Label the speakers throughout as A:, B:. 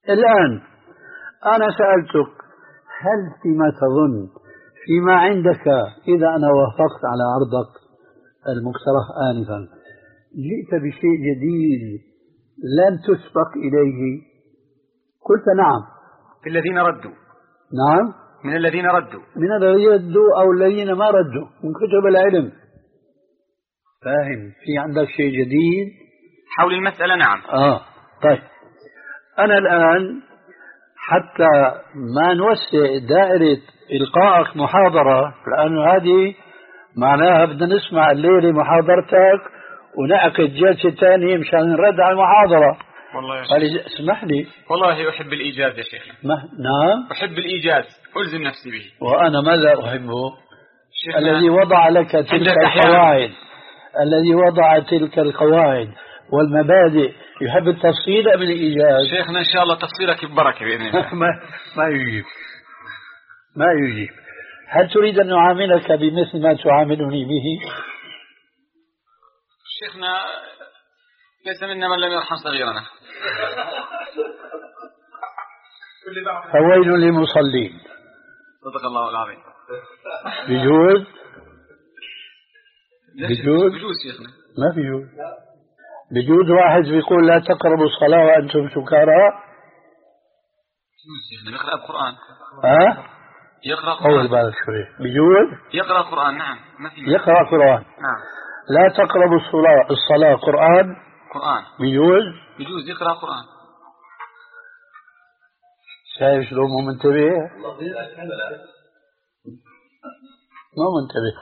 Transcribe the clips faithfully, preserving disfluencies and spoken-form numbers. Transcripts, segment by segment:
A: الآن أنا سألتك هل فيما تظن فيما عندك إذا أنا وافقت على عرضك المقترح آنفا جئت بشيء جديد لن تسبق إليه؟ قلت نعم.
B: في الذين ردوا.
A: نعم،
B: من الذين ردوا
A: من الذين ردوا أو الذين ما ردوا من كتب العلم. فاهم؟ في عندك شيء جديد
B: حول المسألة؟ نعم.
A: آه طيب، أنا الآن حتى ما نوسع دائرة إلقائك محاضرة، لأنه هذه معناها بدنا نسمع الليلة محاضرتك ونعقد جلسة ثانية مشان نرد على المحاضرة.
B: والله يا شيخ
A: اسمح لي،
B: والله أحب الإيجاز يا شيخ.
A: نعم
B: أحب الإيجاز، ألزم نفسي به.
A: وأنا ماذا أحبه؟ الذي وضع لك تلك القواعد، الذي وضع تلك القواعد والمبادئ يحب التفصيل أم الإيجاز؟
B: شيخنا إن شاء الله تفصيلك ببركة بإذن الله.
A: ما ما يجيب ما يجيب. هل تريد أن نعاملك بمثل ما تعاملني به؟
B: شيخنا ليس منا من لم يرحم صغيرنا.
A: فويل للمصلين.
B: صدق الله العظيم.
A: بجوز بجوز
B: بجوز شيخنا،
A: ما في جوز. بجوز واحد بيقول لا تقربوا الصلاة وأنتم سكارى.
B: بجوز شيخنا يقرأ القرآن.
A: ها؟
B: يقرأ قرآن.
A: أول بالك شوي. بجوز
B: يقرأ قرآن. نعم ما في.
A: يقرأ قرآن.
B: نعم.
A: لا تقربوا الصلاة الصلاة قرآن.
B: قرآن.
A: بجوز.
B: بجوز يقرأ قرآن.
A: شايف شلون مو منتبه؟ مو منتبه.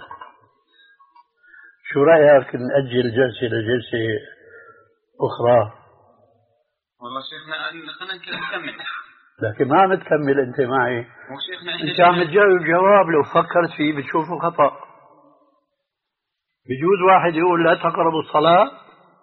A: شو رأيك نأجل جلسة لجلسة أخرى؟
B: والله شيخنا خلينا نكمل.
A: لكن ما عم تكمل أنت معي. أنت عم تجاوب جواب لو فكرت فيه بتشوفه خطأ. بجوز واحد يقول لا تقربوا الصلاة.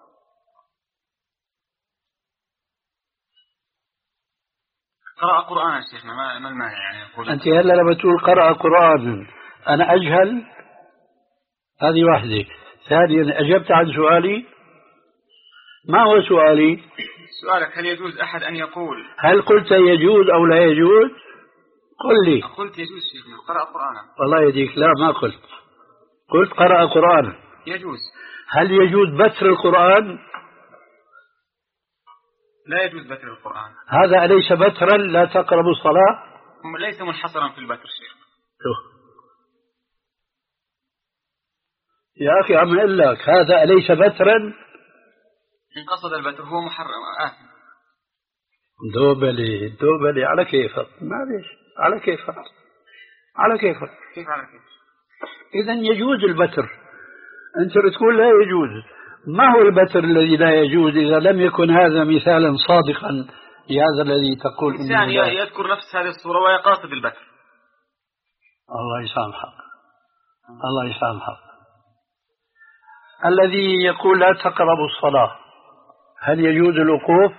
B: قرأ قرآن شيخنا ما ما المانع يعني يقول.
A: أنت هلا لما تقول قرأ قرآن أنا أجهل؟ هذه واحدة. ثانيا أجبت عن سؤالي؟ ما هو سؤالي؟
B: سؤالك هل يجوز أحد أن يقول؟
A: هل قلت يجوز أو لا يجوز؟ قل لي.
B: قلت يجوز شيخنا قرأ قرآنا.
A: والله يديك لا ما قلت. قلت قرأ قرآن.
B: يجوز.
A: هل يجوز بتر القرآن؟
B: لا يجوز بتر القرآن.
A: هذا أليس بترا لا تقربوا الصلاة؟
B: ليس منحصرا في البتر شيخ.
A: يا أخي عم أقول لك هذا أليس بترا؟
B: إن قصد البتر هو محرم آثم.
A: دوبلي دوبلي على كيفك. معليش على كيفك على كيفك.
B: كيف على كيف؟
A: إذا يجوز البتر. أنت بتقول لا يجوز. ما هو البتر الذي لا يجوز إذا لم يكن هذا مثالا صادقا لهذا الذي تقول
B: إنسان يذكر نفس هذه الصورة ويقاصد البتر.
A: الله يسامحك الله يسامحك. الذي يقول لا تقربوا الصلاة هل يجوز الوقوف؟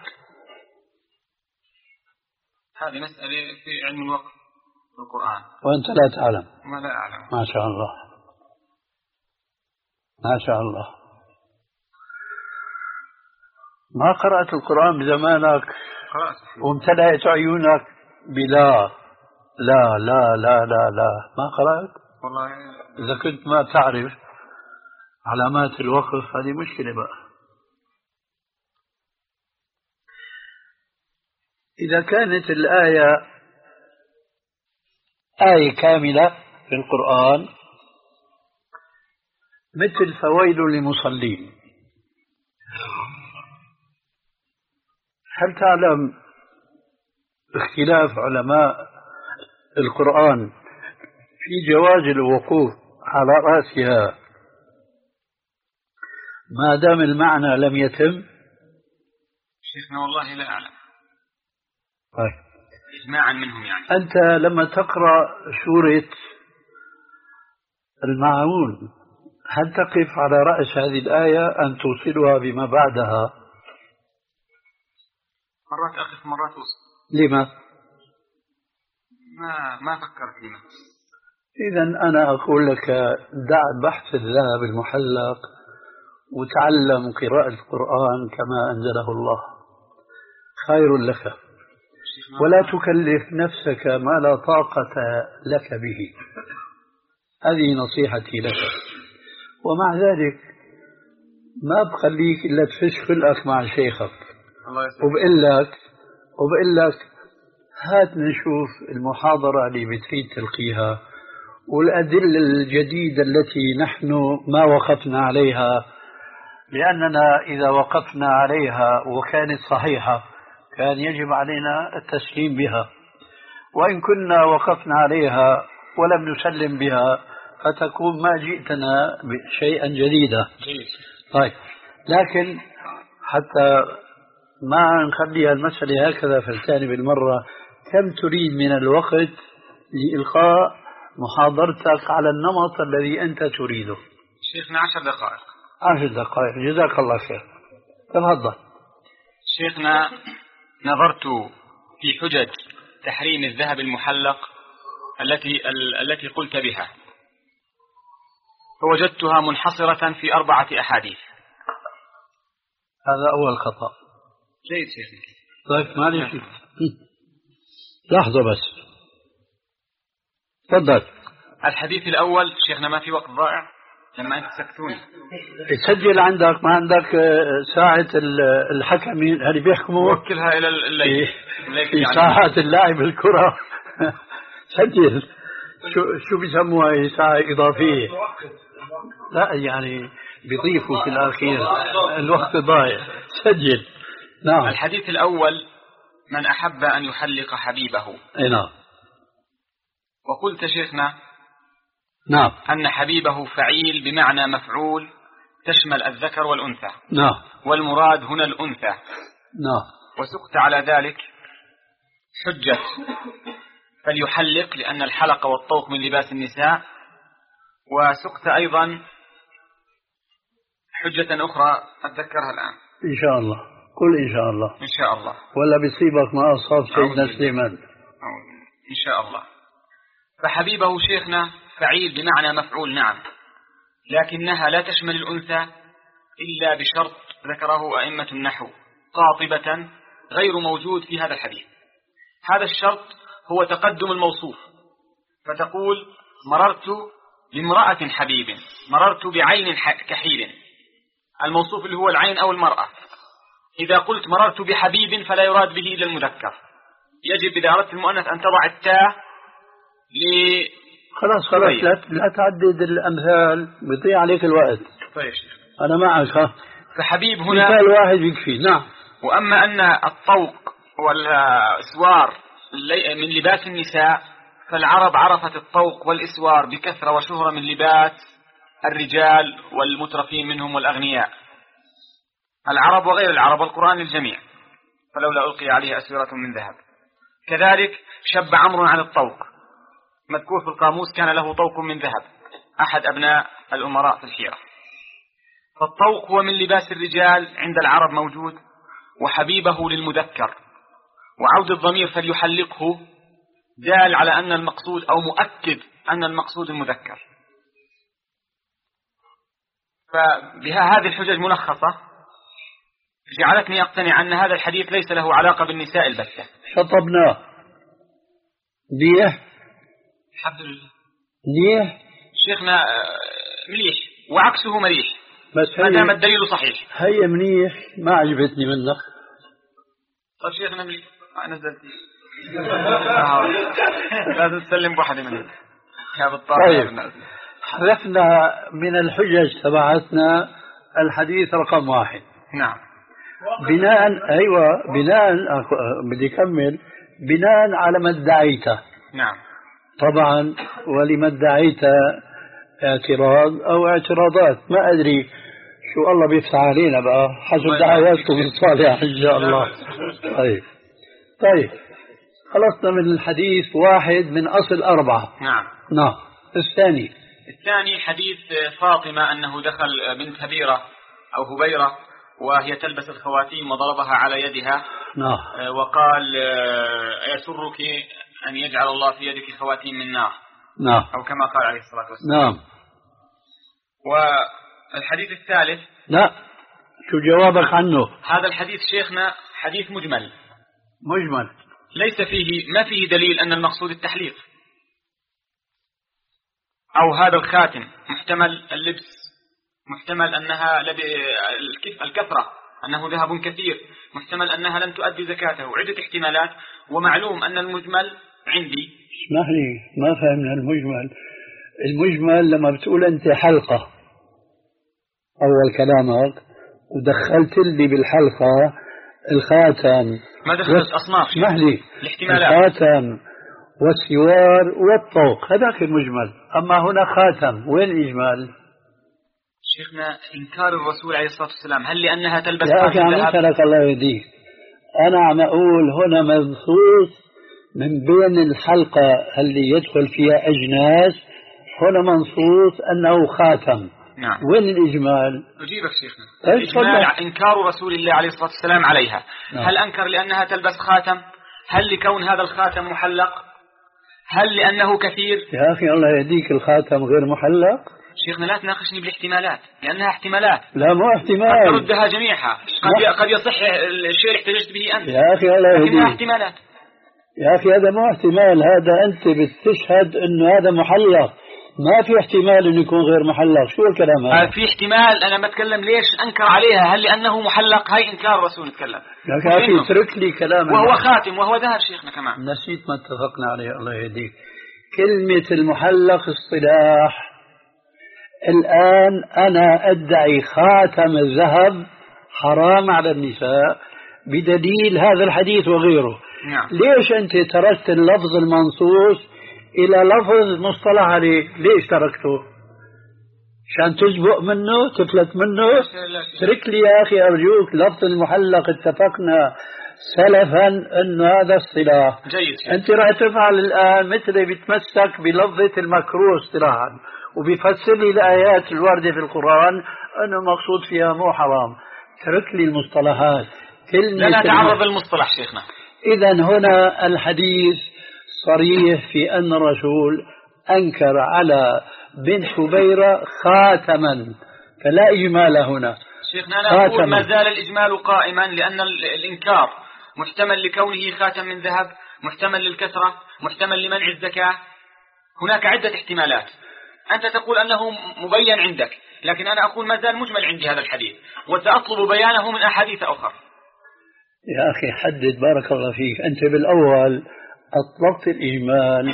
B: هذه مسألة في علم الوقف في القرآن
A: وأنت لا تعلم.
B: ما لا أعلم.
A: ما شاء الله ما شاء الله. ما قرأت القرآن بزمانك؟
B: قرأت
A: وامتلأت عيونك بلا لا لا لا لا لا ما قرأت؟
B: والله
A: إذا كنت ما تعرف علامات الوقف هذه مشكلة بقى. إذا كانت الآية آية كاملة في القرآن مثل فويل للمصلين، هل تعلم اختلاف علماء القرآن في جواز الوقوف على رأسها ما دام المعنى لم يتم؟
B: شيخنا والله لا أعلم.
A: طيب.
B: إجماعا منهم يعني.
A: أنت لما تقرأ سورة الماعون هل تقف على رأس هذه الآية أن توصلها بما بعدها؟
B: مرات أقف مرات أوصل.
A: لما؟
B: ما ما فكرت لما.
A: إذا أنا أقول لك دع بحث الذهب المحلق وتعلم قراءة القرآن كما أنزله الله خير لك. ولا تكلف نفسك ما لا طاقة لك به. هذه نصيحتي لك. ومع ذلك ما بخليك إلا تفش خلقك مع شيخك، وبقول لك وبقول لك هات نشوف المحاضرة اللي بتريد تلقيها والأدلة الجديدة التي نحن ما وقفنا عليها، لأننا إذا وقفنا عليها وكانت صحيحة كان يجب علينا التسليم بها، وإن كنا وقفنا عليها ولم نسلم بها فتكون ما جئتنا بشيئا جديدا. طيب، لكن حتى ما نخليها المسألة هكذا فلتاني بالمرة، كم تريد من الوقت لإلقاء محاضرتك على النمط الذي أنت تريده؟
B: شيخنا عشر دقائق.
A: عشر دقائق، جزاك الله خير. تفضل.
B: شيخنا، نظرت في حجج تحريم الذهب المحلق التي التي قلت بها، فوجدتها منحصرة في أربعة أحاديث.
A: هذا أول خطأ.
B: جيد شيخنا.
A: طيب معلش، لحظة بس، تفضل.
B: الحديث الأول شيخنا، ما في وقت ضائع لما أنت سكتوني.
A: سجل عندك، ما عندك ساعة الحكم اللي بيحكموا؟
B: وكلها إلى الليل
A: في ساعات اللاعب الكرة. سجل. شو شو بيسموها هي؟ ساعة إضافية. لا يعني بيضيفوا في الأخير، الوقت ضايع. سجل. نعم.
B: الحديث الأول: من أحب أن يحلق حبيبه.
A: اي نعم.
B: وقلت شيخنا
A: نعم
B: أن حبيبه فعيل بمعنى مفعول، تشمل الذكر والأنثى.
A: نعم.
B: والمراد هنا الأنثى.
A: نعم.
B: وسقت على ذلك حجة فليحلق لأن الحلق والطوق من لباس النساء. وسقت أيضا حجة أخرى أتذكرها الآن
A: إن شاء الله. قل إن شاء الله.
B: إن شاء الله.
A: ولا بيصيبك ما أصاب سيدنا سليمان.
B: إن شاء الله. فحبيبه شيخنا فعيل بمعنى مفعول، نعم، لكنها لا تشمل الأنثى إلا بشرط ذكره أئمة النحو قاطبة غير موجود في هذا الحديث. هذا الشرط هو تقدم الموصوف، فتقول مررت بامرأة حبيب، مررت بعين كحيل، الموصوف اللي هو العين أو المرأة. إذا قلت مررت بحبيب فلا يراد به إلا المذكر، يجب إذا أردت المؤنث أن تضع التاء ل
A: خلاص خلاص لا, لا تعدد الأمثال، بيضيع عليك الوقت.
B: طيب شيخ،
A: أنا معك. ها،
B: فحبيب هنا
A: مثال واحد يكفي. نعم.
B: وأما أن الطوق والإسوار من لباس النساء، فالعرب عرفت الطوق والإسوار بكثرة وشهرة من لباس الرجال والمترفين منهم والأغنياء، العرب وغير العرب، والقرآن للجميع، فلولا ألقي عليه أسورة من ذهب. كذلك شب عمرو عن الطوق، مذكور في القاموس كان له طوق من ذهب، أحد أبناء الأمراء في الحيرة. فالطوق هو من لباس الرجال عند العرب موجود، وحبيبه للمذكر، وعود الضمير فليحلقه دال على أن المقصود أو مؤكد أن المقصود المذكر. فبها هذه الحجج منخصة جعلتني أقتنع أن هذا الحديث ليس له علاقة بالنساء البتة.
A: شطبناه. ليه؟
B: الحمد لله.
A: ليه؟
B: شيخنا مليح وعكسه مليح،
A: بس
B: ما دام الدليل صحيح.
A: هي منيح، ما عجبتني منك.
B: طيب شيخنا مليح، نزلت لازم تسلم بواحدة منهم يا بالطاقة.
A: طيب، حذفنا من الحجج تبعتنا الحديث رقم واحد.
B: نعم.
A: بناء أيوة بناء بدي أكمل بناء على ما ادعيته.
B: نعم.
A: طبعا ولما ادعيت اعتراض أو اعتراضات، ما أدري شو الله بيفتح علينا بقى حسب دعواتكم الصالحة إن شاء الله. طيب طيب خلصنا من الحديث واحد من أصل أربعة.
B: نعم.
A: نعم. الثاني
B: الثاني حديث فاطمة أنه دخل بنت هبيرة أو هبيرة وهي تلبس الخواتيم وضربها على يدها.
A: نعم.
B: وقال أيسرك أن يجعل الله في يدك خواتيم من نار.
A: نعم.
B: أو كما قال عليه الصلاة والسلام.
A: نعم.
B: والحديث الثالث،
A: لا شو جوابك عنه؟
B: هذا الحديث شيخنا حديث مجمل.
A: مجمل.
B: ليس فيه ما فيه دليل أن المقصود التحليق، أو هذا الخاتم محتمل اللبس، محتمل أنها الكثرة، أنه ذهب كثير، محتمل أنها لم تؤدي زكاته، عدة احتمالات. ومعلوم أن المجمل عندي.
A: اسمح لي، ما فهمنا المجمل. المجمل لما بتقول أنت حلقة أول كلامك ودخلت لي بالحلقة الخاتم،
B: ما دخلت أصناف.
A: اسمح لي،
B: الاحتمالات
A: الخاتم والسوار والطوق، هذاك المجمل. أما هنا خاتم، وين الإجمال؟
B: شيخنا إنكار الرسول عليه الصلاة والسلام، هل لأنها تلبس
A: يا أخي عم
B: ذهب؟
A: يسألك الله يهديك، أنا عم أقول هنا منصوص من بين الحلقة اللي يدخل فيها أجناس، هنا منصوص أنه خاتم.
B: نعم.
A: وين الإجمال؟
B: أجيبك شيخنا. الإجمال إنكار رسول الله عليه الصلاة والسلام عليها. نعم. هل أنكر لأنها تلبس خاتم؟ هل لكون هذا الخاتم محلق؟ هل لأنه كثير؟
A: يا أخي الله يهديك، الخاتم غير محلق.
B: شيخنا لا تناقشني بالاحتمالات، لأنها احتمالات.
A: لا مو احتمال،
B: قد تردها جميعها، قد قد يصح الشيء اللي احتجت به أنت.
A: يا أخي الله يهديك،
B: لكنها احتمالات.
A: يا أخي هذا مو احتمال، هذا أنت بتشهد إنه هذا محلق، ما في احتمال إنه يكون غير محلق. شو الكلام هذا؟
B: في احتمال. أنا بتكلم ليش أنكر عليها، هل لأنه محلق؟ هاي إنكار رسول نتكلم.
A: يا أخي اترك لي كلام.
B: وهو خاتم وهو ذهب شيخنا كمان.
A: نسيت ما اتفقنا عليه الله يهديك. كلمة المحلق اصطلاح. الآن أنا أدعي خاتم الذهب حرام على النساء بدليل هذا الحديث وغيره.
B: نعم.
A: ليش أنت تركت اللفظ المنصوص إلى لفظ مصطلح عليه؟ ليش تركته؟ عشان تسبق منه، تفلت منه؟ اترك لي يا أخي أرجوك لفظ المحلق. اتفقنا سلفا أنه هذا اصطلاح
B: جيد.
A: أنت راح تفعل الآن مثل بيتمسك بلفظة المكروه اصطلاحا، وبيفسر لي الآيات الواردة في القرآن أنه مقصود فيها مو حرام. ترك لي المصطلحات.
B: لا نتعرض للمصطلح شيخنا.
A: إذن هنا الحديث صريح في أن الرسول أنكر على بنت حبيرة خاتما، فلا إجمال هنا.
B: شيخنا أنا أقول ما زال الإجمال قائما، لأن الإنكار محتمل لكونه خاتم من ذهب، محتمل للكثرة، محتمل لمنع الزكاة. هناك عدة احتمالات. أنت تقول أنه مبين عندك، لكن أنا أقول ما زال مجمل عندي هذا الحديث، وسأطلب بيانه من أحاديث أخرى.
A: يا أخي حدد بارك الله فيك. أنت بالأول أطلقت الإجمال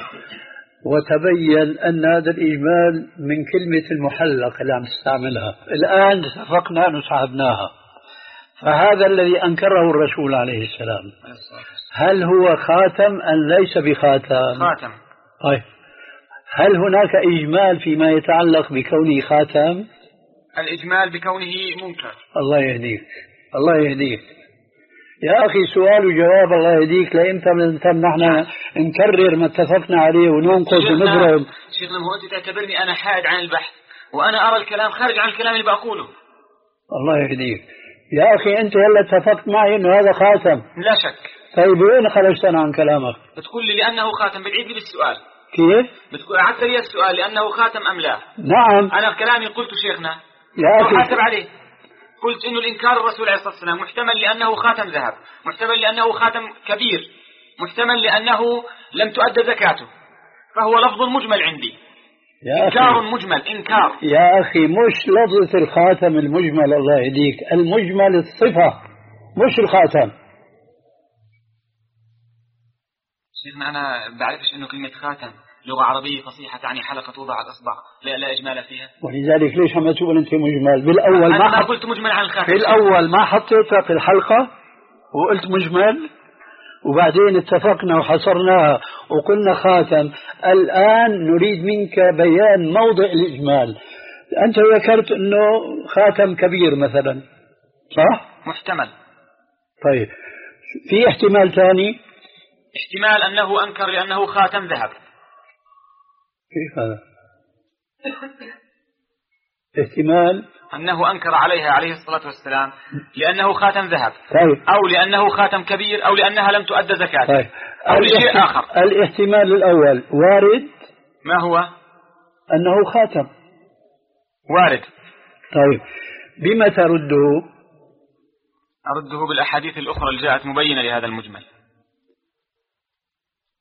A: وتبين أن هذا الإجمال من كلمة المحلق اللي عم تستعملها. الآن اتفقنا نصحبناها. فهذا الذي أنكره الرسول عليه السلام، هل هو خاتم أم ليس بخاتم؟
B: خاتم.
A: طيب هل هناك إجمال فيما يتعلق بكونه خاتم؟
B: الإجمال بكونه منكر.
A: الله يهديك، الله يهديك يا أخي. سؤال وجواب الله يهديك. لإمتى نحن نكرر ما اتفقنا عليه وننقص ونضرب؟
B: شيخنا هو أنت تعتبرني أنا حائد عن البحث، وأنا أرى الكلام خارج عن الكلام اللي بقوله.
A: الله يهديك يا أخي. أنت هلا اتفقت معي إنه هذا خاتم.
B: لا شك.
A: طيب وين خرجتنا عن كلامك؟
B: بتقول لي لأنه خاتم، بتعيد لي بالسؤال.
A: كيف؟
B: بتقول أعدت لي السؤال لأنه خاتم أم لا؟
A: نعم.
B: أنا كلامي قلت شيخنا
A: يا أخي
B: حاسب عليه. قلت إنه الإنكار الرسول عليه الصلاة والسلام محتمل لأنه خاتم ذهب، محتمل لأنه خاتم كبير، محتمل لأنه لم تؤدى زكاته، فهو لفظ مجمل عندي.
A: يا
B: إنكار
A: أخي.
B: مجمل إنكار
A: يا أخي مش لفظة الخاتم المجمل الله يهديك، المجمل الصفة مش الخاتم.
B: شيخنا أنا بعرفش إنه كلمة خاتم لغة عربية فصيحة تعني حلقة توضع على الأصبع، لا لا إجمال فيها.
A: ولذلك ليش عم تقول أنت مجمل؟ بالأول
B: أنا
A: ما
B: ما
A: حط...
B: قلت مجمل عن الخاتم.
A: في الأول ما حطيتها في الحلقة وقلت مجمل، وبعدين اتفقنا وحصرناها وقلنا خاتم. الآن نريد منك بيان موضع الإجمال. أنت ذكرت أنه خاتم كبير مثلا، صح؟
B: محتمل.
A: طيب في احتمال ثاني؟
B: احتمال أنه أنكر لأنه خاتم ذهب.
A: كيف هذا؟ احتمال
B: أنه أنكر عليها عليه الصلاة والسلام لأنه خاتم ذهب.
A: طيب.
B: أو لأنه خاتم كبير، أو لأنها لم تؤدى زكاة.
A: طيب.
B: أو لشيء آخر.
A: الاحتمال الأول وارد.
B: ما هو؟
A: أنه خاتم
B: وارد.
A: طيب بما ترده؟
B: أرده بالأحاديث الأخرى اللي جاءت مبينة لهذا المجمل.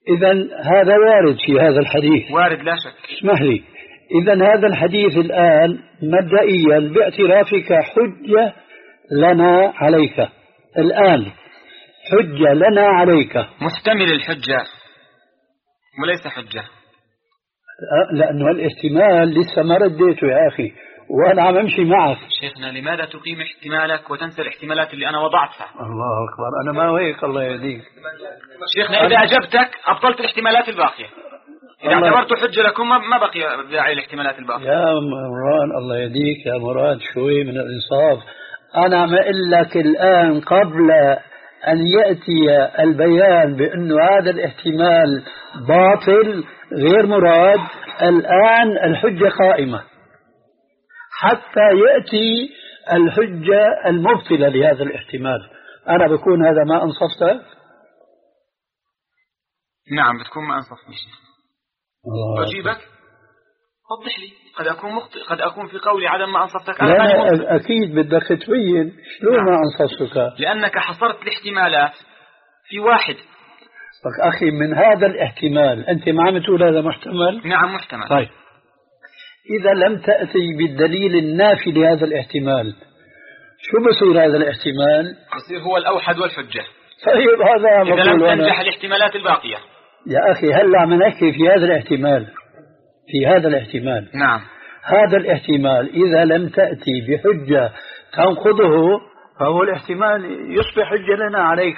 A: إذا هذا وارد في هذا الحديث،
B: وارد لا شك.
A: اسمح لي، إذا هذا الحديث الآن مبدئيا باعترافك حجة لنا عليك، الآن حجة لنا عليك،
B: محتمل الحجة وليس حجة،
A: لأنه الاحتمال لسه ما رديته يا أخي وأنا عم أمشي معك.
B: شيخنا لماذا تقيم احتمالك وتنسى الاحتمالات اللي أنا وضعتها؟
A: الله أكبر، أنا ما هيك الله يهديك.
B: شيخنا إذا أجبتك أبطلت الاحتمالات الباقية، إذا اعتبرت حجة لكم ما بقي داعي الاحتمالات الباقية.
A: يا مران الله يهديك يا مراد، شوي من الإنصاف. أنا عم أقول لك الآن قبل أن يأتي البيان بأنه هذا الاحتمال باطل غير مراد، الآن الحجة قائمة حتى يأتي الحجة المبطلة لهذا الاحتمال. أنا بكون هذا ما أنصفتك؟
B: نعم بتكون ما أنصفتني. أجيبك وضح لي، قد أكون مخطئ، قد أكون في قولي عدم ما أنصفتك. أنا
A: لا أكيد بدك تبين شلون نعم. ما أنصفتك
B: لأنك حصرت الاحتمالات في واحد.
A: أخي من هذا الاحتمال أنت ما عم تقول هذا محتمل؟
B: نعم محتمل.
A: طيب إذا لم تأتي بالدليل النافي لهذا الاحتمال شو بصير هذا الاحتمال؟
B: بصير هو الأوحد والحجة.
A: طيب هذا
B: إذا لم تنجح الاحتمالات الباقية.
A: يا أخي هلا عم نحكي في هذا الاحتمال، في هذا الاحتمال.
B: نعم.
A: هذا الاحتمال إذا لم تأتي بحجة تنقضه فهو الاحتمال يصبح حجة لنا عليك.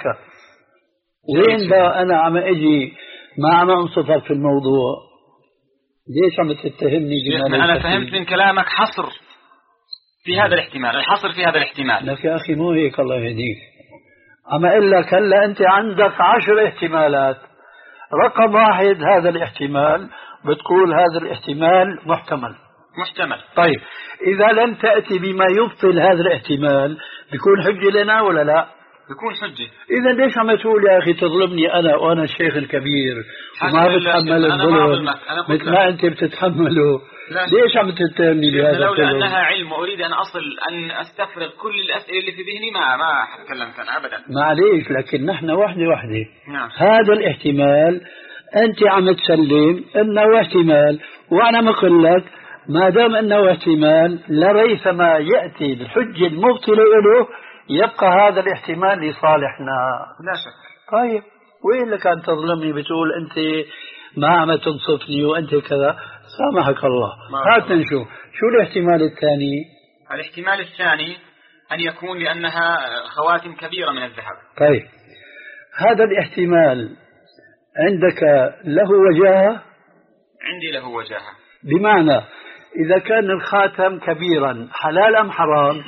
A: وين بقى أنا عم أجي ما عم أنصفك في الموضوع؟ ليش عم تتهمني بما
B: أنا فهمت من كلامك حصر في هذا الاحتمال، الحصر في هذا الاحتمال.
A: لك يا أخي مو هيك الله يهديك. عم أقول لك هلا أنت عندك عشر احتمالات، رقم واحد هذا الاحتمال بتقول هذا الاحتمال محتمل.
B: محتمل.
A: طيب إذا لم تأتي بما يبطل هذا الاحتمال بيكون حجة لنا ولا لا؟
B: بيكون حجة.
A: إذا ليش عم تقول يا أخي تظلمني أنا وأنا الشيخ الكبير وما بتحمل الظلم مثل ما أنت بتتحمله؟ ليش عم تتهمني بهذا الظلم؟
B: لولا أنها علم وأريد أن أصل أن أستفرغ كل الأسئلة اللي في ذهني ما ما تكلمت أنا أبدا.
A: معليش، لكن نحن وحدة وحدة.
B: نعم.
A: هذا الاحتمال أنت عم تسلم أنه احتمال، وأنا بقول لك ما دام أنه احتمال لريثما يأتي الحجة المبطلة له يبقى هذا الاحتمال لصالحنا.
B: لا شك.
A: طيب وين لك أن تظلمني بتقول أنت ما عم تنصفني وأنت كذا؟ سامحك الله. هات نشوف شو الاحتمال الثاني.
B: الاحتمال الثاني أن يكون لأنها خواتم كبيرة من الذهب.
A: طيب هذا الاحتمال عندك له وجاهة؟
B: عندي له وجاهة.
A: بمعنى إذا كان الخاتم كبيرا حلال أم حرام؟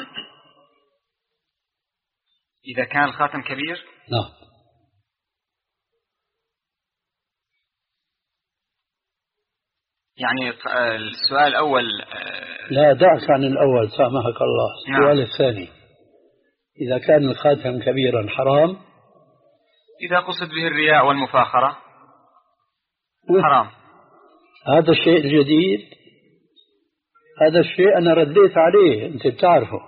B: إذا كان الخاتم كبير؟
A: نعم.
B: يعني السؤال الأول.
A: لا دعك عن الأول سامحك الله. السؤال نعم. الثاني إذا كان الخاتم كبيرا حرام؟
B: إذا قصد به الرياء والمفاخرة حرام.
A: هذا الشيء الجديد، هذا الشيء أنا رديت عليه أنت بتعرفه.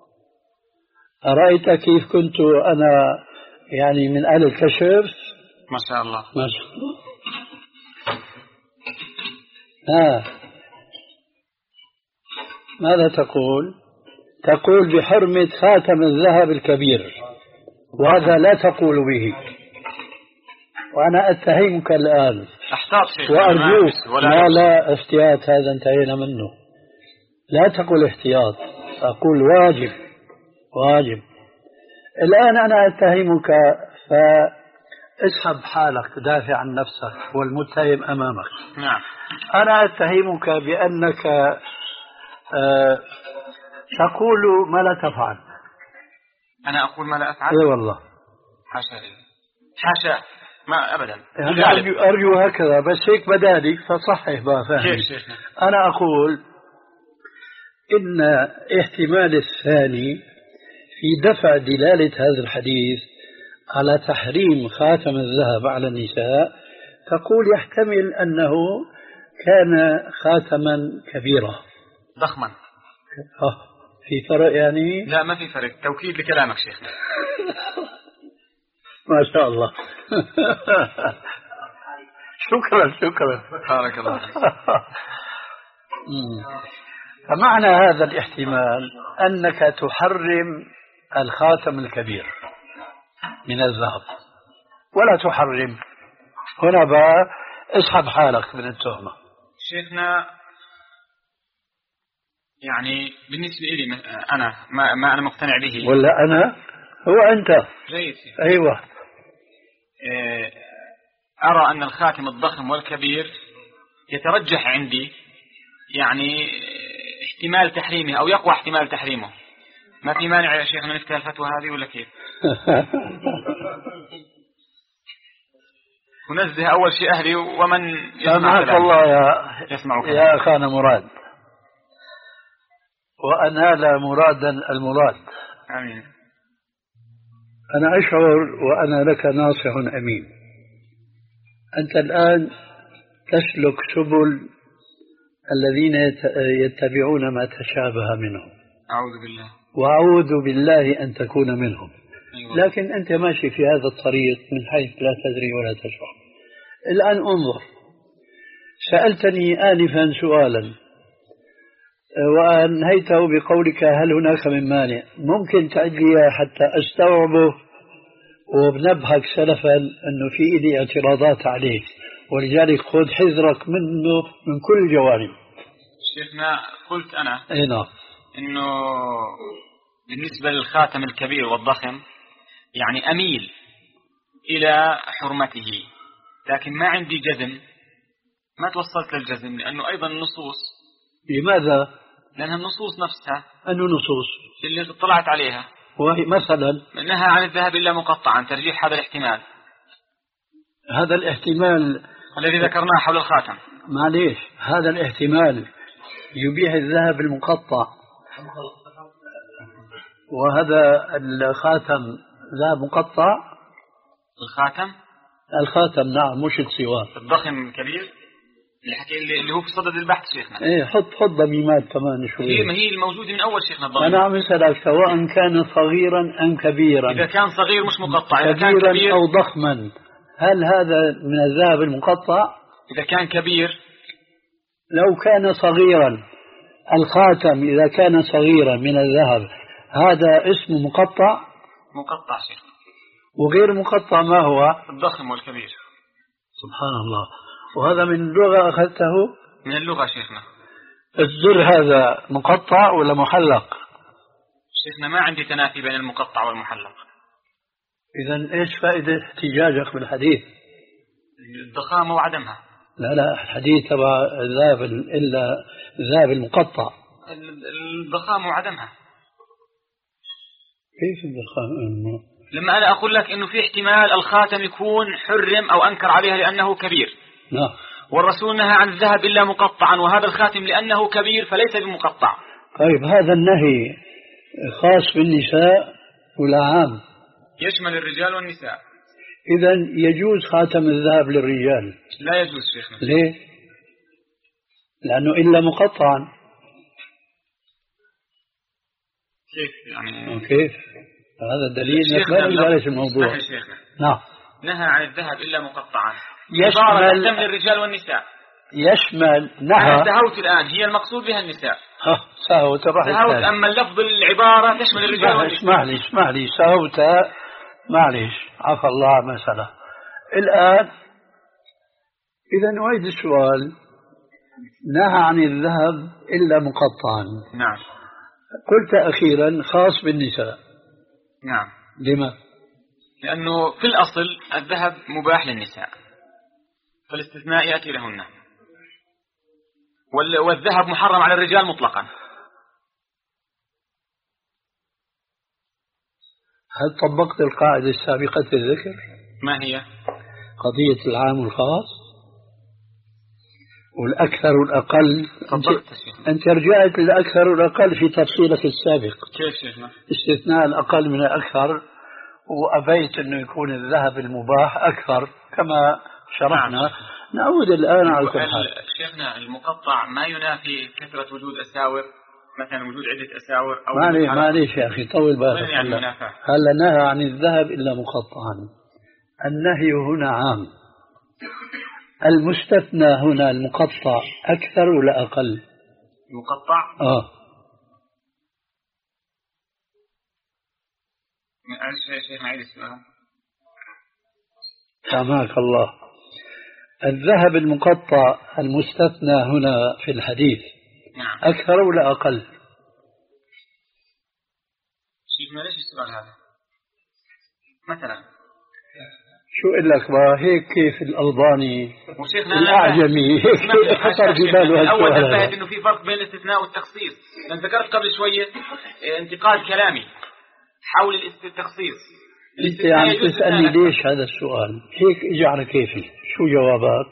A: أرأيت كيف كنت أنا يعني من أهل الكشف؟
B: ما شاء الله.
A: ما شاء الله. ها ماذا تقول؟ تقول بحرمة خاتم الذهب الكبير، وهذا لا تقول به، وأنا أتهمك الآن.
B: أحتاط شيء
A: وأرجوك لا لا احتياط، هذا انتهينا منه. لا تقول احتياط، أقول واجب. واجب. الآن أنا أتهمك فاسحب حالك تدافع عن نفسك والمتهم أمامك.
B: نعم.
A: أنا أتهمك بأنك أه تقول ما لا تفعل.
B: أنا أقول ما لا أفعل؟
A: إيه والله.
B: حاشا لي. حاشا ما أبدا.
A: يعني أرجو, أرجو هكذا، بس هيك بدالك فصحح بقى فهمي. أنا أقول إن احتمال الثاني في دفع دلالة هذا الحديث على تحريم خاتم الذهب على النساء، تقول يحتمل أنه كان خاتما كبيرا
B: ضخما.
A: آه في فرق يعني؟
B: لا ما في فرق، توكيد لكلامك شيخنا.
A: ما شاء الله. شكرا شكرا.
B: بارك الله.
A: فمعنى هذا الاحتمال أنك تحرم الخاتم الكبير من الذهب ولا تحرم. هنا بقى اسحب حالك من التهمة.
B: شيخنا يعني بالنسبة لي أنا ما, ما أنا مقتنع به.
A: ولا أنا هو أنت.
B: جيد.
A: أيوة.
B: أرى أن الخاتم الضخم والكبير يترجح عندي يعني احتمال تحريمه أو يقوى احتمال تحريمه. ما في مانع يا شيخنا نفتح الفتوى هذه ولا كيف؟ ونزه أول شيء أهلي ومن يسمع
A: سامحك الله يا
B: يسمع
A: يا أخانا مراد، وأنال مرادا المراد.
B: آمين.
A: أنا أشعر وأنا لك ناصح أمين. أنت الآن تسلك سبل الذين يتبعون ما تشابه منهم.
B: أعوذ بالله.
A: وأعوذ بالله أن تكون منهم.
B: أيوة.
A: لكن أنت ماشي في هذا الطريق من حيث لا تدري ولا تشعر. الآن انظر، سألتني آنفا سؤالا وأنهيته بقولك هل هناك من مانع. ممكن تعد لي حتى أستوعبه وبنبهك سلفا أنه في إلي اعتراضات عليه، ولذلك خذ حذرك منه من كل الجوانب.
B: شيخنا قلت أنا
A: أي نعم
B: إنه بالنسبة للخاتم الكبير والضخم يعني أميل إلى حرمته، لكن ما عندي جزم، ما توصلت للجزم لأنه أيضا النصوص.
A: لماذا؟
B: لأنها النصوص نفسها.
A: أنه نصوص
B: اللي اطلعت عليها
A: وهي مثلا
B: نهى عن الذهب إلا مقطعا، ترجيح هذا الاحتمال.
A: هذا الاحتمال
B: الذي ذكرناه حول الخاتم.
A: معليش، هذا الاحتمال يبيح الذهب المقطع، وهذا الخاتم ذهب مقطع.
B: الخاتم
A: الخاتم نعم، مش السوار
B: الضخم كبير اللي حكي اللي هو في صدد البحث شيخنا.
A: ايه حط حط ضميمات كمان شوي.
B: هي ما هي الموجودة من أول شيخنا الضميمات.
A: أنا عم أسألك سواء كان صغيرا أم كبيرا.
B: إذا كان صغير مش مقطع، إذا
A: كبيرا
B: كان كبير
A: أو ضخما، هل هذا من الذهب المقطع؟
B: إذا كان كبير.
A: لو كان صغيرا، الخاتم إذا كان صغيرا من الذهب هذا اسمه مقطع؟
B: مقطع شيخ.
A: وغير مقطع ما هو؟
B: الضخم والكبير.
A: سبحان الله. وهذا من اللغة أخذته؟
B: من اللغة شيخنا.
A: الزر هذا مقطع ولا محلق؟
B: شيخنا ما عندي تنافي بين المقطع والمحلق.
A: إذن إيش فائدة احتجاجك بالحديث؟
B: الضخامة وعدمها.
A: لا لا، الحديث تبع الذهب إلا الذهب المقطع.
B: الضخامة وعدمها.
A: كيف الضخامة؟
B: لما أنا أقول لك إنه في احتمال الخاتم يكون حرم أو أنكر عليها لأنه كبير.
A: نعم.
B: والرسول نهى عن الذهب إلا مقطعا، وهذا الخاتم لأنه كبير فليس بمقطع.
A: طيب هذا النهي خاص بالنساء ولا عام؟
B: يشمل الرجال والنساء.
A: إذن يجوز خاتم الذهب للرجال؟
B: لا يجوز شيخنا.
A: ليه؟ لأنه إلا مقطعا.
B: كيف يعني؟
A: كيف؟ هذا دليل ما بلاش الموضوع. نعم.
B: نهى عن الذهب إلا مقطعا.
A: يشمل
B: للرجال والنساء.
A: يشمل نهى.
B: أنا سهوت الآن، هي المقصود بها النساء.
A: ها سهوت
B: سهوت، أما اللفظ العبارة تشمل الرجال والنساء.
A: اسمح لي اسمح لي سهوت، معليش عفى الله عن مسألة. الآن إذا نعيد السؤال، نهى عن الذهب إلا مقطعا.
B: نعم.
A: قلت أخيرا خاص بالنساء.
B: نعم.
A: لما؟
B: لأنه في الأصل الذهب مباح للنساء، فالاستثناء يأتي لهن، والذهب محرم على الرجال مطلقا.
A: هل طبقت القاعدة السابقة الذكر؟
B: ما هي؟
A: قضية العام والخاص والأكثر والأقل. أنت, أنت رجعت للأكثر والأقل في تفصيلك السابق.
B: كيف شيخنا؟
A: استثناء الأقل من الأكثر، وأبيت أنه يكون الذهب المباح أكثر كما شرحنا. نعم. نعود الآن على كل حال.
B: شيخنا المقطع ما ينافي كثرة وجود أساور، مثلا وجود عدة أساور أو
A: معليش معليش يا أخي طول بالك.
B: يعني
A: هلا نهى عن الذهب إلا مقطعا. النهي هنا عام. المستثنى هنا المقطع أكثر ولا أقل؟
B: المقطع
A: آه
B: شيخ معيد السؤال.
A: سامحك الله. الذهب المقطع المستثنى هنا في الحديث
B: نعم.
A: أكثر ولا أقل؟
B: شيخنا ليش السؤال هذا؟ مثلا
A: شو أقول لك بقى هيك كيف الألباني الأعجمي هيك كيف خطر بباله
B: الأول
A: هالسؤال
B: نبهت إنه في فرق بين الاستثناء والتخصيص. لأن ذكرت قبل شوية انتقاد كلامي حول التخصيص.
A: أنت يعني تسألني ليش هذا السؤال هيك إجي على كيفي شو جوابك؟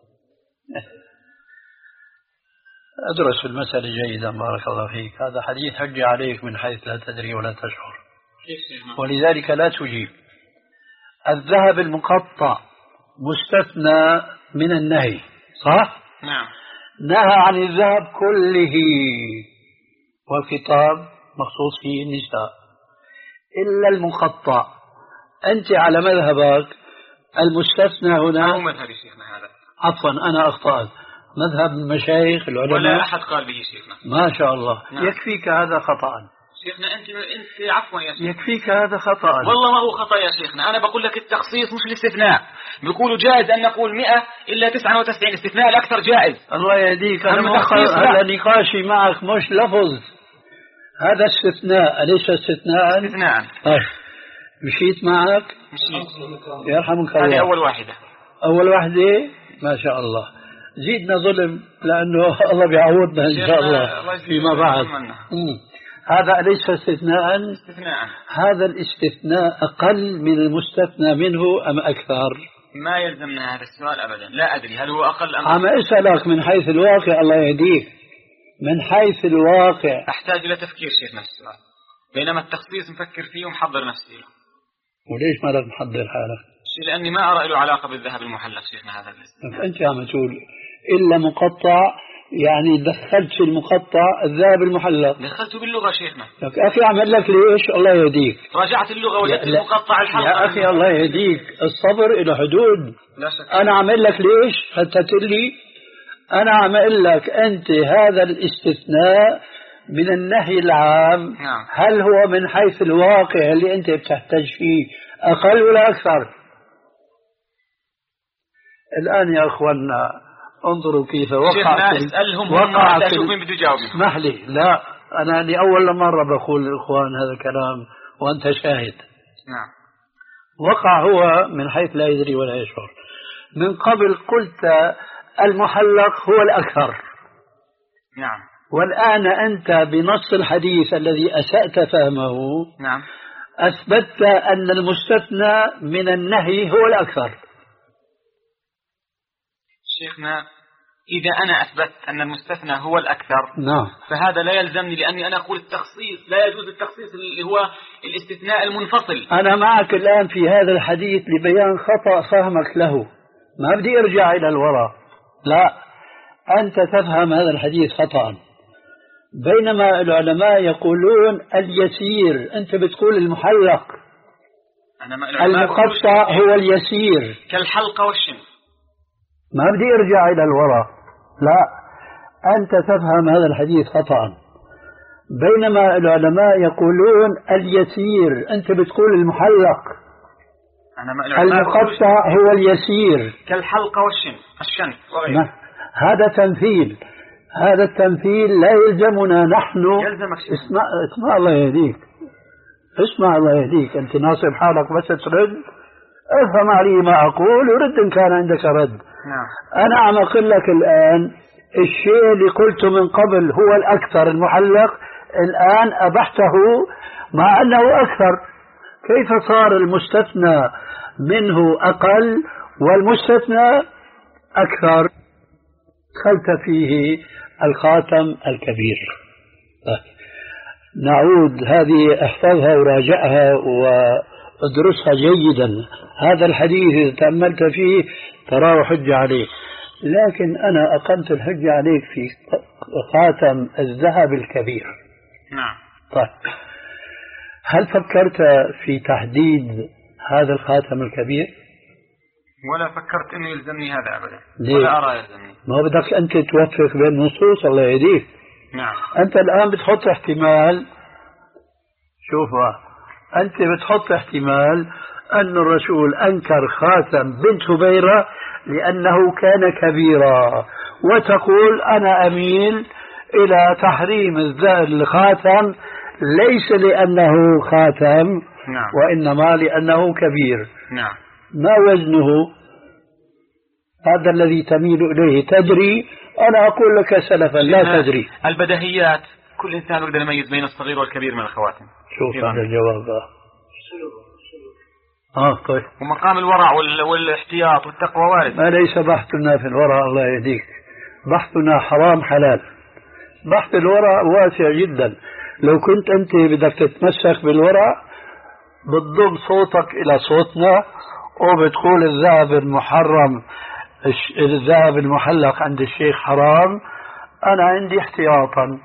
A: أدرس المسألة جيدا بارك الله فيك. هذا حديث حجة عليك من حيث لا تدري ولا تشعر ولذلك لا تجيب. الذهب المقطع مستثنى من النهي صح؟
B: نعم.
A: نهى عن الذهب كله والخطاب مخصوص فيه النساء إلا المقطع. أنت على مذهبك المستثنى هنا
B: هو مذهب شيخنا هذا.
A: عفوا أنا أخطأت مذهب المشايخ العلماء
B: ولا أحد قال به شيخنا.
A: ما شاء الله.
B: نعم.
A: يكفيك هذا خطأ
B: شيخنا. أنت أنت عفوا يا شيخ.
A: يكفيك هذا خطأ.
B: والله ما هو خطأ يا شيخنا. أنا بقول لك التخصيص مش الاستثناء. بيقولوا جائز أن نقول مئة إلا تسعة وتسعين. الاستثناء الأكثر جائز.
A: الله يهديك. أنا هذا نقاشي معك مش لفظ. هذا استثناء أليس استثناء؟
B: استثناء.
A: طيب مشيت معك؟
B: مشيت.
A: يرحمك الله.
B: هذه أول واحدة.
A: أول واحدة ما شاء الله. زيدنا ظلم لأنه الله بيعوضنا إن شاء الله فيما بعد. هذا أليس استثناء؟
B: استثناء.
A: هذا الاستثناء أقل من المستثنى منه أم أكثر؟
B: ما يلزمنا هذا السؤال أبدا. لا أدري هل هو أقل أم
A: عم أسألك من حيث الواقع الله يهديك. من حيث الواقع
B: أحتاج إلى تفكير شيخنا في السؤال. بينما التخصيص مفكر فيه ومحضر نفسي له.
A: وليش ما لك محضر حالك؟
B: لأني ما أرى له علاقة بالذهب المحلق شيخنا هذا الاستثناء.
A: أنت عم تقول إلا مقطع يعني دخلت في المقطع الذهب المحلق.
B: دخلته باللغة شيخنا.
A: لك أخي أعمل لك ليش الله يهديك.
B: راجعت اللغة وجدت المقطع الحلقة.
A: يا أخي الله يهديك الصبر إلى حدود.
B: لا شك.
A: أنا أعمل لك ليش حتى تقول لي أنا أعمل لك أنت هذا الاستثناء من النهي العام.
B: نعم.
A: هل هو من حيث الواقع اللي أنت بتحتاج فيه أقل ولا أكثر؟ الآن يا أخوانا انظروا كيف وقع
B: في اسألهم وقع في اشوف مين بده يجاوب.
A: اسمح لي. لا أنا لأول مرة بقول للإخوان هذا الكلام وأنت شاهد.
B: نعم.
A: وقع هو من حيث لا يدري ولا يشعر. من قبل قلت المحلق هو الأكثر.
B: نعم.
A: والآن أنت بنص الحديث الذي أسأت فهمه
B: نعم
A: أثبتت أن المستثنى من النهي هو الأكثر.
B: شيخنا إذا أنا أثبت أن المستثنى هو الأكثر
A: نعم
B: فهذا لا يلزمني لأني أنا أقول التخصيص لا يجوز التخصيص اللي هو الاستثناء المنفصل.
A: أنا معك الآن في هذا الحديث لبيان خطأ فهمك له. ما بدي أرجع إلى الوراء. لا أنت تفهم هذا الحديث خطأ. بينما العلماء يقولون اليسير أنت بتقول المحلق.
B: أنا
A: المقطع هو اليسير
B: كالحلقة والشنف.
A: ما بدي أرجع إلى الوراء. لا أنت تفهم هذا الحديث خطأ. بينما العلماء يقولون اليسير أنت بتقول المحلق.
B: أنا
A: المقطع هو اليسير
B: كالحلقة والشنف الشنف
A: هذا تمثيل. هذا التمثيل لا يلزمنا نحن.
B: يلزمك
A: اسمع اسمع الله يهديك. اسمع الله يهديك. أنت ناصب حالك بس ترد. افهم علي ما أقول ورد إن كان عندك رد.
B: نعم.
A: أنا عم أقول لك الآن الشيء اللي قلته من قبل هو الأكثر المحلق الآن أبحته مع أنه أكثر. كيف صار المستثنى منه أقل والمستثنى أكثر؟ دخلت فيه الخاتم الكبير. نعود هذه احفظها وراجعها وادرسها جيدا. هذا الحديث إذا تأملت فيه تراه حجة عليك. لكن أنا أقمت الحجة عليك في خاتم الذهب الكبير.
B: نعم.
A: طيب هل فكرت في تحديد هذا الخاتم الكبير؟
B: ولا فكرت انه يلزمني هذا ابدا.
A: ليه؟
B: ولا ارى يلزمني.
A: ما بدك انت توفق بين النصوص، الله يهديك.
B: نعم.
A: انت الان بتحط احتمال، شوف انت بتحط احتمال ان الرسول انكر خاتم بنت هبيرة لانه كان كبيرا، وتقول انا اميل الى تحريم الخاتم ليس لانه خاتم،
B: نعم.
A: وانما لانه كبير.
B: نعم.
A: ما وزنه هذا الذي تميل إليه؟ تدري؟ أنا أقول لك سلفا لا تدري.
B: البدهيات كل إنسان يقدر يميز بين الصغير والكبير من الخواتم.
A: شوف هذا الجواب. آه طيب.
B: ومقام الورع والاحتياط والتقوى وارد.
A: ما ليس بحثنا في الورع، الله يهديك، بحثنا حرام حلال. بحث الورع واسع جدا. لو كنت أنت بدك تتمسك بالورع بتضم صوتك إلى صوتنا وبتقول الذهب المحرم، الذهب المحلق عند الشيخ حرام، أنا عندي احتياطا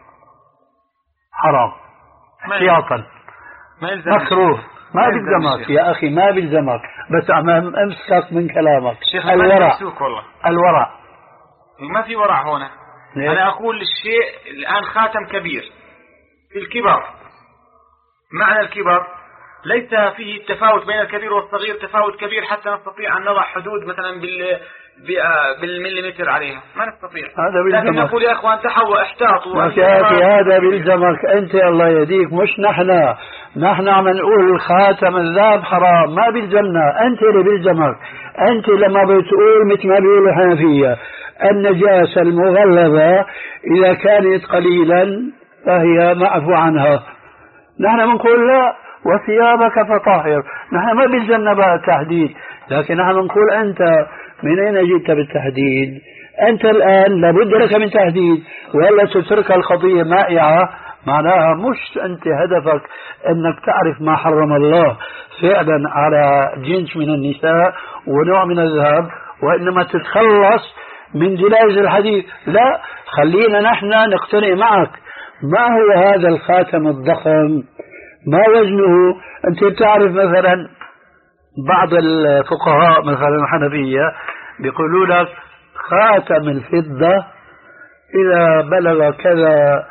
A: حرام، احتياطا مكروه. ما بيلزمك يا أخي، ما بيلزمك، بس أمسك من كلامك. الورع، الورع
B: ما في ورع هنا. ليه؟ أنا أقول الشيء الآن خاتم كبير في الكبر، معنى الكبر ليس فيه التفاوت بين الكبير والصغير تفاوت كبير حتى نستطيع أن نضع حدود مثلا بال بالمليمتر عليها، ما نستطيع.
A: هذا
B: لكن نقول يا أخوان تحوا احتاطوا.
A: يا أخي هذا بيلزمك أنت، الله يهديك، مش نحن. نحن عم نقول الخاتم الذهب حرام، ما بيلزمنا، أنت اللي بيلزمك. أنت لما بتقول مثل ما بيقولوا الحنفية النجاسة المغلظة إذا كانت قليلا فهي معفو عنها، نحن بنقول لا وثيابك فطاهر. نحن ما بيلزمنا بقى التحديد، لكن نحن نقول أنت من أين جئت بالتحديد؟ أنت الآن لابد لك من تحديد، ولا تترك القضية مائعة. معناها مش أنت هدفك أنك تعرف ما حرم الله فعلا على جنس من النساء ونوع من الذهب، وإنما تتخلص من جلائز الحديث. لا، خلينا نحن نقتنع معك. ما هو هذا الخاتم الضخم؟ ما وزنه؟ أنت بتعرف مثلا بعض الفقهاء مثلا الحنفية بيقولوا لك خاتم الفضة إذا بلغ كذا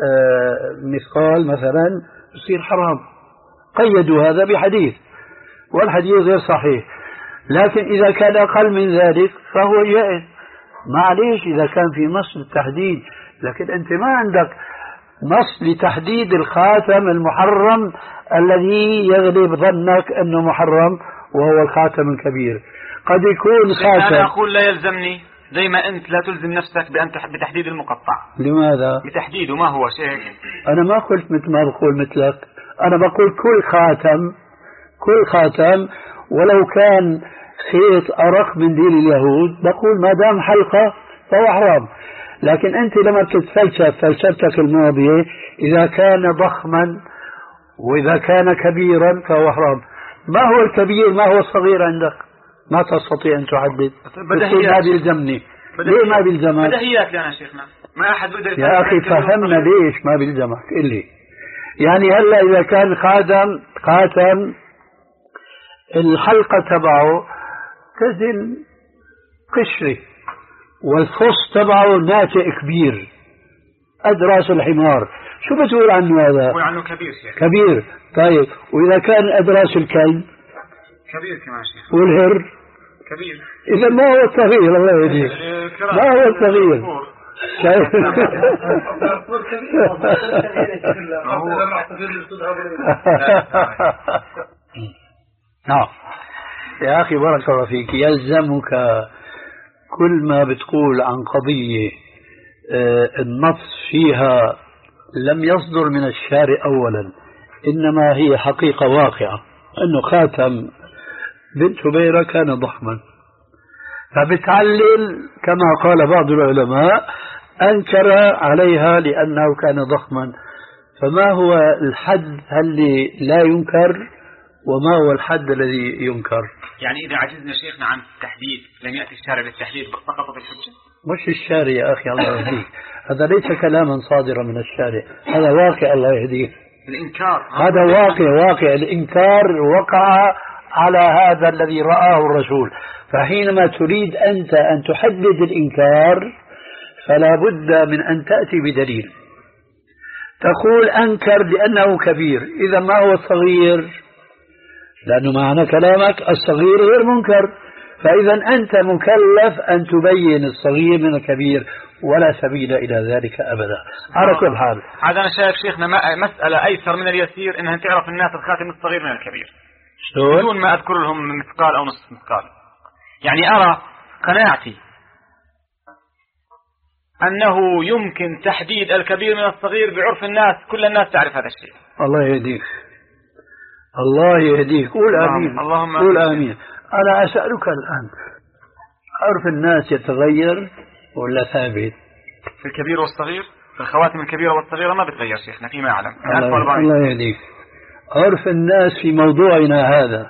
A: مثقال مثلا يصير حرام، قيدوا هذا بحديث، والحديث غير صحيح. لكن إذا كان أقل من ذلك فهو جائز، معليش إذا كان في نص للتحديد. لكن أنت ما عندك نص لتحديد الخاتم المحرم الذي يغلب ظنك أنه محرم وهو الخاتم الكبير. قد يكون خاتم.
B: أنا أقول لا يلزمني زي ما أنت لا تلزم نفسك بأن بتحديد المقطع.
A: لماذا؟
B: بتحديده ما هو شيء.
A: أنا ما قلت مثل ما بقول مثلك، أنا بقول كل خاتم، كل خاتم ولو كان خيط أرق من دين اليهود بقول ما دام حلقة فهو حرام. لكن أنت لما تتفلسف فلسفتك الماضية إذا كان ضخما وإذا كان كبيرا فهو حرام. ما هو الكبير ما هو الصغير عندك؟ ما تستطيع أن تحدد. بدهيات. ما بيلزمني. ليه ما بيلزمك؟
B: بدهيات يا شيخنا، ما أحد بيقدر.
A: يا أخي فهمنا ليش ما بيلزمك إلي. يعني هلا إذا كان خاتم خاتم الحلقة تبعه تزن قشري والفص تبعه ناتئ كبير قد راس الحمار، شو بتقول عنه هذا؟
B: بقول عنه كبير شيخ.
A: كبير. طيب وإذا كان قد راس الكلب؟
B: كبير كمان شيخ.
A: والهر؟
B: كبير.
A: إذا ما هو الصغير، الله يهديك، ما هو الصغير. نعم يا أخي بارك الله فيك، يلزمك كل ما بتقول عن قضية النص فيها لم يصدر من الشارع أولا، إنما هي حقيقة واقعة أنه خاتم بنت هبيرة كان ضخما، فبتعلل كما قال بعض العلماء أنكر عليها لأنه كان ضخما. فما هو الحد الذي لا ينكر وما هو الحد الذي ينكر؟
B: يعني إذا عجزنا شيخنا عن التحديد لم يأتي الشارع بالتحديد سقطت الحجة؟
A: مش الشارع يا أخي الله يهديك، هذا ليس كلاما صادرا من الشارع، هذا واقع الله يهديك.
B: الإنكار
A: هذا واقع واقع الإنكار وقع على هذا الذي رآه الرسول. فحينما تريد أنت أن تحدد الإنكار فلا بد من أن تأتي بدليل. تقول أنكر لأنه كبير، إذا ما هو الصغير؟ لأنه معنى كلامك الصغير غير منكر، فإذا أنت مكلف أن تبين الصغير من الكبير، ولا سبيل إلى ذلك أبدا. على كل حال
B: هذا أنا شايف شيخنا مسألة أيسر من اليسير، إنها تعرف الناس الخاتم الصغير من الكبير بدون ما أذكر لهم مثقال أو نصف مثقال. يعني أرى قناعتي أنه يمكن تحديد الكبير من الصغير بعرف الناس، كل الناس تعرف هذا الشيء.
A: الله يهديك، الله يهديك. قول آمين.
B: اللهم
A: قول آمين. أنا أسألك الآن، عرف الناس يتغير ولا ثابت؟
B: في الكبير والصغير، في الخواتم الكبيرة والصغيرة ما بتغير شيخنا فيما أعلم.
A: الله, الله يهديك. عرف الناس في موضوعنا هذا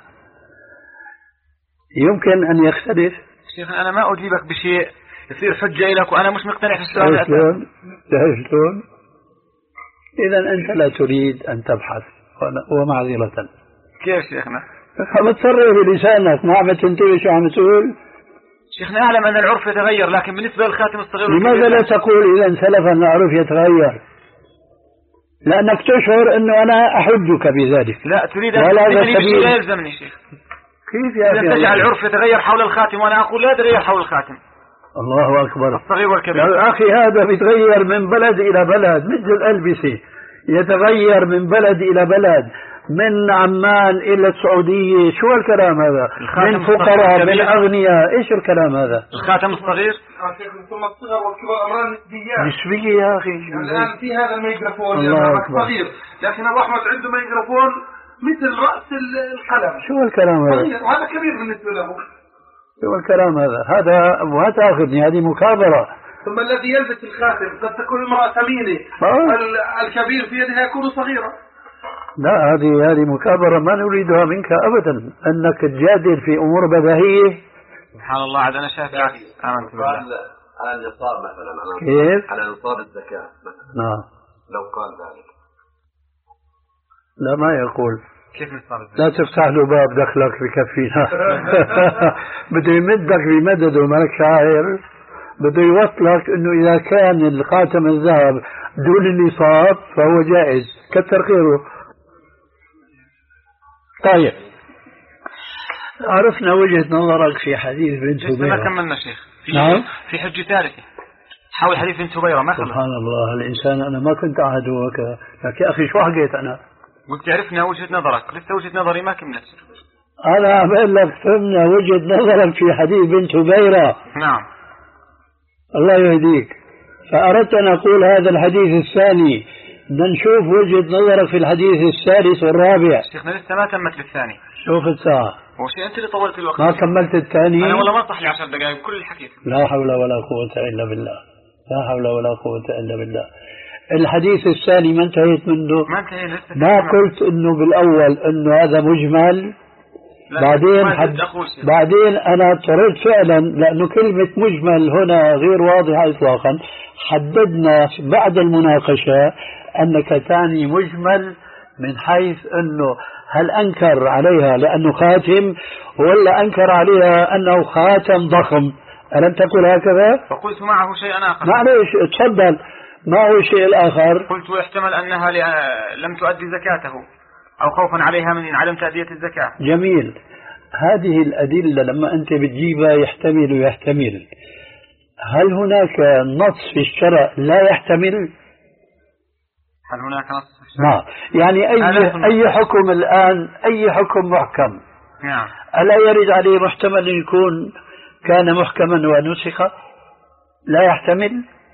A: يمكن أن يختلف.
B: شيخنا أنا ما أجيبك بشيء يصير حجة لك وأنا مش مقتنع في السؤال.
A: شلون؟ شلون؟ إذا أنت لا تريد أن تبحث ومعذرة.
B: كيف شيخنا؟
A: بتصرف بلسانك، ما عم تنتبه شو عم تقول.
B: شيخنا أعلم أن العرف يتغير، لكن بالنسبة للخاتم الصغير
A: لماذا لا تقول إذا سلفا العرف يتغير؟ لأنك تشعر أنه أنا أحجك بذلك.
B: لا تريد أن تستمعني بشيء لا يلزمني شيخ.
A: كيف يا أخي؟
B: إذا تجعل العرف يتغير حول الخاتم وأنا أقول لا يتغير حول الخاتم.
A: الله أكبر.
B: الصغير والكبير
A: يا أخي هذا بيتغير من بلد إلى بلد، مثل الألبسة يتغير من بلد إلى بلد، من عمان إلى السعودية. شو الكلام هذا؟ من فقراء من أغنياء. إيش الكلام هذا؟
B: الخاتم الصغير
C: ثم الصغر والكبار أمران نسبيان.
A: نسبية يا أخي.
C: الآن في هذا الميكروفون صغير، لكن أبو أحمد عنده ميكروفون مثل رأس القلم.
A: شو الكلام هذا؟
C: هذا كبير بالنسبة له.
A: شو الكلام هذا؟ هذا ما تأخذني، هذه مكابرة.
C: ثم الذي يلبس الخاتم قد تكون امرأة ثمينة، الكبير في يدها يكون صغيرا.
A: لا، هذه هذه مكابرة ما نريدها منك أبدا، أنك تجادل في أمور بديهية.
B: سبحان الله. عاد أنا شايف آمنت بالله.
D: على النصاب مثلا.
A: كيف؟
D: على نصاب الزكاة مثلا.
A: نعم.
D: لو قال ذلك.
A: لا ما يقول.
B: كيف نصاب الزكاة؟
A: لا تفتح له باب دخلك بكفينا. بده يمدك بمدده، مالك شاعر. بده يوصلك انه اذا كان الخاتم الذهب دون النصاب فهو جائز، كتر خيره. طيب، عرفنا وجهة نظرك في حديث بنت هبيرة.
B: ما كملنا شيخ. في
A: نعم.
B: في حج ثالثة حول حديث بنت هبيرة ما خلص.
A: سبحان الله الإنسان، أنا ما كنت أعهدك لك يا أخي. شو حكيت أنا؟
B: قلت عرفنا وجهة نظرك، لسه وجهة نظري ما كملت.
A: أنا بقول لك فهمنا وجهة نظرك في حديث بنت هبيرة.
B: نعم.
A: الله يهديك. فأردت أن أقول هذا الحديث الثاني، بدنا نشوف وجهة نظرك في الحديث الثالث والرابع.
B: شيخنا لسه ما تمت بالثاني.
A: شوف الساعة.
B: هو شيء أنت اللي طولت الوقت.
A: ما كملت الثاني.
B: أنا والله ما صح لي عشر دقائق كل الحكي.
A: لا حول ولا قوة إلا بالله. لا حول ولا قوة إلا بالله. الحديث الثاني ما انتهيت منه.
B: ما انتهيت لسه.
A: ما قلت إنه بالأول إنه هذا مجمل. بعدين حد... بعدين أنا اضطريت فعلا لأنه كلمة مجمل هنا غير واضحة إطلاقا. حددنا بعد المناقشة أنك تعني مجمل من حيث أنه هل أنكر عليها لأنه خاتم ولا أنكر عليها أنه خاتم ضخم. ألم تقل هكذا؟
B: فقلت معه شيئا آخر.
A: معليش تفضل. ما هو الشيء الآخر؟
B: قلت ويحتمل أنها لم تؤدي زكاته أو خوفا عليها من عدم تأدية الزكاة.
A: جميل. هذه الأدلة لما أنت بتجيبها يحتمل ويحتمل. هل هناك نص في الشرع لا يحتمل؟
B: هل هناك نص في الشرع؟
A: نعم. يعني أي, أي حكم الآن، أي حكم محكم،
B: نعم،
A: ألا يرد عليه محتمل يكون كان محكما ونسخ؟ لا يحتمل.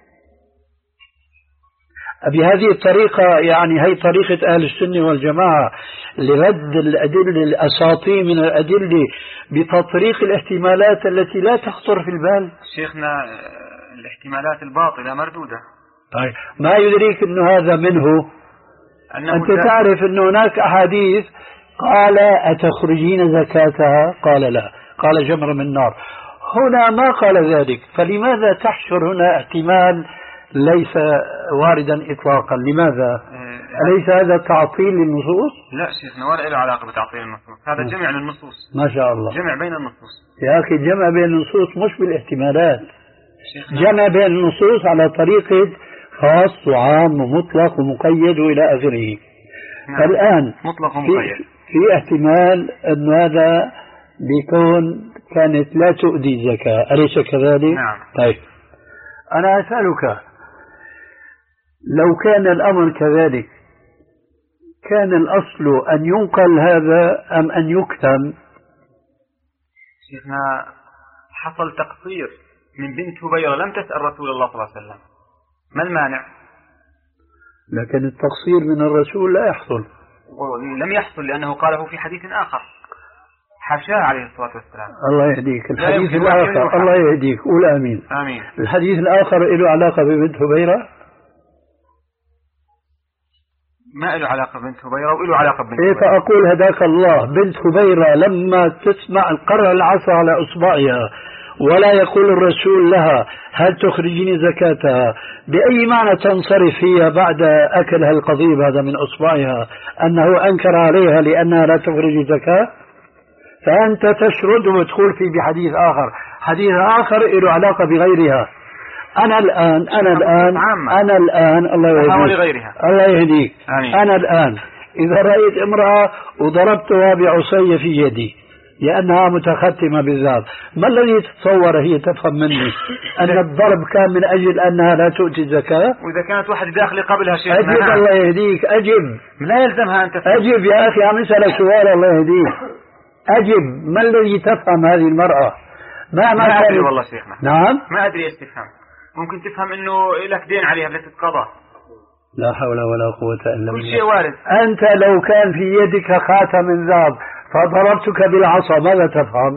A: بهذه الطريقة، يعني هي طريقة أهل السنة والجماعة لرد الأدلة الأساطير من الأدلة بتطريق الاحتمالات التي لا تخطر في البال.
B: شيخنا الاحتمالات الباطلة مردودة.
A: طيب ما يدريك أنه هذا منه؟ أنت تعرف أن هناك أحاديث قال أتخرجين زكاتها؟ قال لا. قال جمر من نار. هنا ما قال ذلك، فلماذا تحشر هنا احتمال ليس واردا إطلاقا؟ لماذا؟ أليس هذا تعطيل للنصوص؟
B: لا شيخنا، ولا له علاقة بتعطيل النصوص، هذا جمع للنصوص.
A: ما شاء الله،
B: جمع بين النصوص
A: يا أخي. جمع بين النصوص مش بالاحتمالات، جمع بين النصوص على طريقة خاص وعام ومطلق ومقيد وإلى آخره.
B: نعم.
A: فالآن
B: مطلق ومقيد،
A: في, في احتمال أن هذا بيكون كانت لا تؤدي الزكاة، أليس كذلك؟
B: نعم.
A: طيب أنا أسألك، لو كان الأمر كذلك كان الأصل أن ينقل هذا أم أن يكتم؟
B: شيخنا حصل تقصير من بنت هبيرة، لم تسأل رسول الله صلى الله عليه وسلم، ما المانع؟
A: لكن التقصير من الرسول لا يحصل.
B: لم يحصل لأنه قاله في حديث آخر، حاشاه عليه الصلاة والسلام.
A: الله يهديك. الحديث الآخر، الله يهديك، قول آمين.
B: آمين.
A: الحديث الآخر له علاقة ببنت هبيرة؟
B: ما له علاقة ببنت هبيرة، وله علاقة ببنت
A: إيه
B: هبيرة.
A: فأقول هداك الله، بنت هبيرة لما تسمع القرع العصا على إصبعها ولا يقول الرسول لها هل تخرجين زكاتها، بأي معنى تنصرف هي بعد أكلها القضيب هذا من إصبعها أنه أنكر عليها لأنها لا تخرج زكاة؟ فأنت تشرد وتدخل في بحديث آخر، حديث آخر له علاقة بغيرها. أنا الآن أنا الآن أنا الآن الله يهديك الله يهديك أنا الآن إذا رأيت امرأة وضربتها بعصي في يدي لأنها متختمة بالذات، ما الذي تتصور هي تفهم مني؟ أن الضرب كان من أجل أنها لا تؤتي زكاة؟
B: وإذا كانت واحد داخل قبلها شيء
A: أجب الله يهديك، أجب.
B: لا يلزمها أن تفهم.
A: أجب يا أخي، عم أسألك سؤال الله يهديك، أجب. ما الذي تفهم هذه المرأة؟
B: ما ما أدري والله شيخنا.
A: نعم،
B: ما أدري إيش تفهم. ممكن تفهم إنه لك دين عليها بس تتقضى.
A: لا حول ولا قوة إلا بالله.
B: كل شيء وارد.
A: أنت لو كان في يدك خاتم من ذهب فضربتك بالعصا ماذا تفهم؟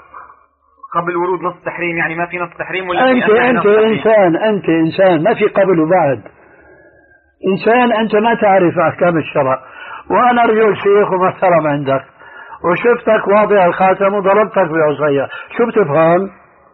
B: قبل ورود نص تحريم، يعني ما في نص تحريم ولا
A: أنت
B: في
A: أنت إنسان أنت إنسان ما في قبل وبعد، إنسان أنت ما تعرف أحكام الشرع، وأنا رجل شيخ ومحترم عندك وشفتك واضع الخاتم وضربتك بعصاية، شو بتفهم؟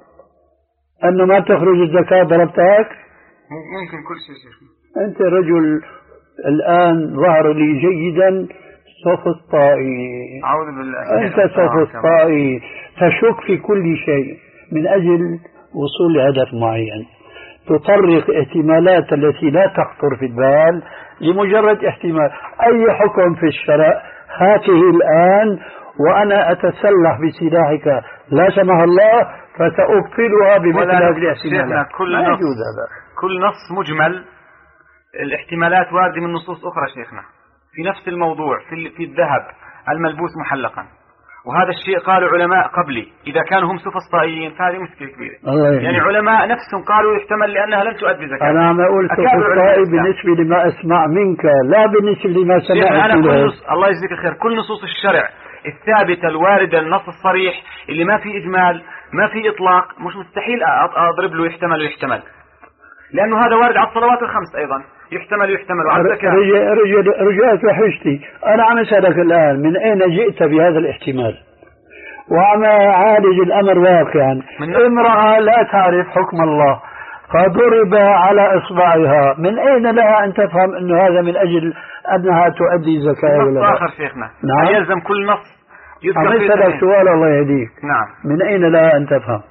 A: أنه ما تخرج الزكاة ضربتك؟
B: ممكن كل شيء شيخ.
A: أنت رجل الآن ظهر لي جيدا سوفسطائي.
B: أعوذ بالله.
A: أنت سوفسطائي تشك في كل شيء من أجل وصول لهدف معين، تطرق احتمالات التي لا تخطر في البال لمجرد احتمال. أي حكم في الشرع هاته الآن وأنا أتسلح بسلاحك لا سمح الله فسأبطلها بمثل هذه الاحتمالات.
B: كل نص كل نص مجمل، الاحتمالات واردة من نصوص أخرى شيخنا في نفس الموضوع، في في الذهب الملبوس محلقا، وهذا الشيء قالوا علماء قبلي. إذا كانوا هم سوفسطائيين فهذه مشكلة كبيرة. يعني علماء نفسهم قالوا يحتمل لأنها لم تؤدي زكاة.
A: أنا عم أقول سوفسطائي بالنسبة لما أسمع منك، لا بالنسبة لما سمعت
B: منك. الله يجزيك الخير، كل نصوص الشرع الثابتة الواردة النص الصريح اللي ما في إجمال ما في إطلاق مش مستحيل أضرب له يحتمل ويحتمل، لأنه هذا وارد على الصلوات الخمس أيضا، يحتمل يحتمل وعلى الزكاة.
A: رجعت وحشتي. أنا عم أسألك الآن من أين جئت بهذا الاحتمال؟ وعم أعالج الأمر واقعا. امرأة لا تعرف حكم الله فضرب على إصبعها، من أين لها أن تفهم أنه هذا من أجل أنها تؤدي زكاة ولا لا؟
B: آخر شيخنا.
A: نعم.
B: يلزم كل نص يذكر.
A: عم أسألك سؤال الله يهديك.
B: نعم.
A: من أين لها أن تفهم؟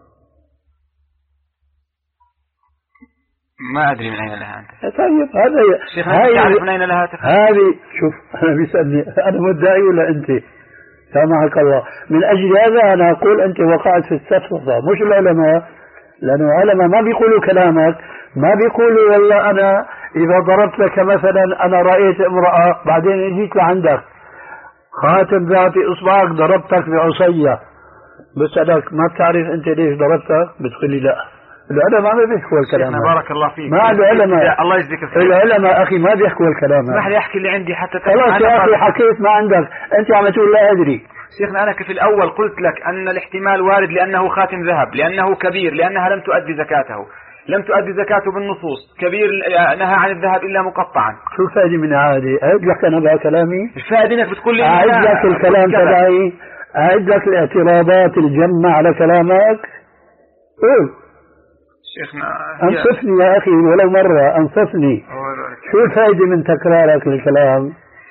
B: ما أدري من أين لها أنت.
A: طيب هذا
B: شيخنا تعرف من أين لها تفهم؟
A: هذه شوف أنا بيسألني أنا مدعي ولا أنت؟ سامحك الله. من أجل هذا أنا أقول أنت وقعت في السفسطة مش العلماء، لأنه العلماء ما بيقولوا كلامك، ما بيقولوا والله أنا إذا ضربت لك مثلا أنا رأيت امرأة بعدين جيت لعندك خاتم ذات إصبعك ضربتك بعصية، بسألك ما بتعرف أنت ليش ضربتك؟ بتقولي لا. العلماء ما بيحكوا الكلام.
B: بارك الله فيك.
A: ما العلماء
B: الله يجزيك الخير.
A: العلماء أخي ما بيحكوا الكلام.
B: اسمح لي أحكي اللي عندي حتى
A: خلاص يا أخي حكيت ما عندك، أنت عم تقول لا أدري.
B: شيخنا أنا في الأول قلت لك أن الاحتمال وارد لأنه خاتم ذهب، لأنه كبير، لأنها لم تؤدي زكاته، لم تؤدي زكاته بالنصوص، كبير نهى عن الذهب إلا مقطعا.
A: شو الفائدة من عادي؟ أعد لك أنا بقى كلامي.
B: الفائدة إنك بتقول لي
A: أعد لك الكلام تبعي، أعد لك الاعتراضات الجمة على كلامك. قول
B: شيخنا.
A: أنصفني يا أخي ولو مرة، أنصفني. شو الفائدة من تكرارك للكلام؟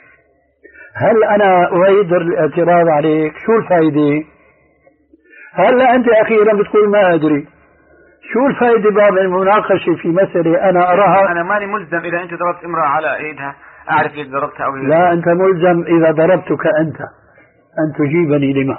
A: هل أنا أريد الاعتراض عليك؟ شو الفائدة؟ هلا أنت أخيرا بتقول ما أدري. شو الفائدة باب المناقشة في مسألة أنا أراها؟
B: أنا ماني ملزم إذا أنت ضربت امرأة على إيدها أعرف ليش ضربتها أو هي.
A: لا، أنت ملزم إذا ضربتك أنت أن تجيبني لما.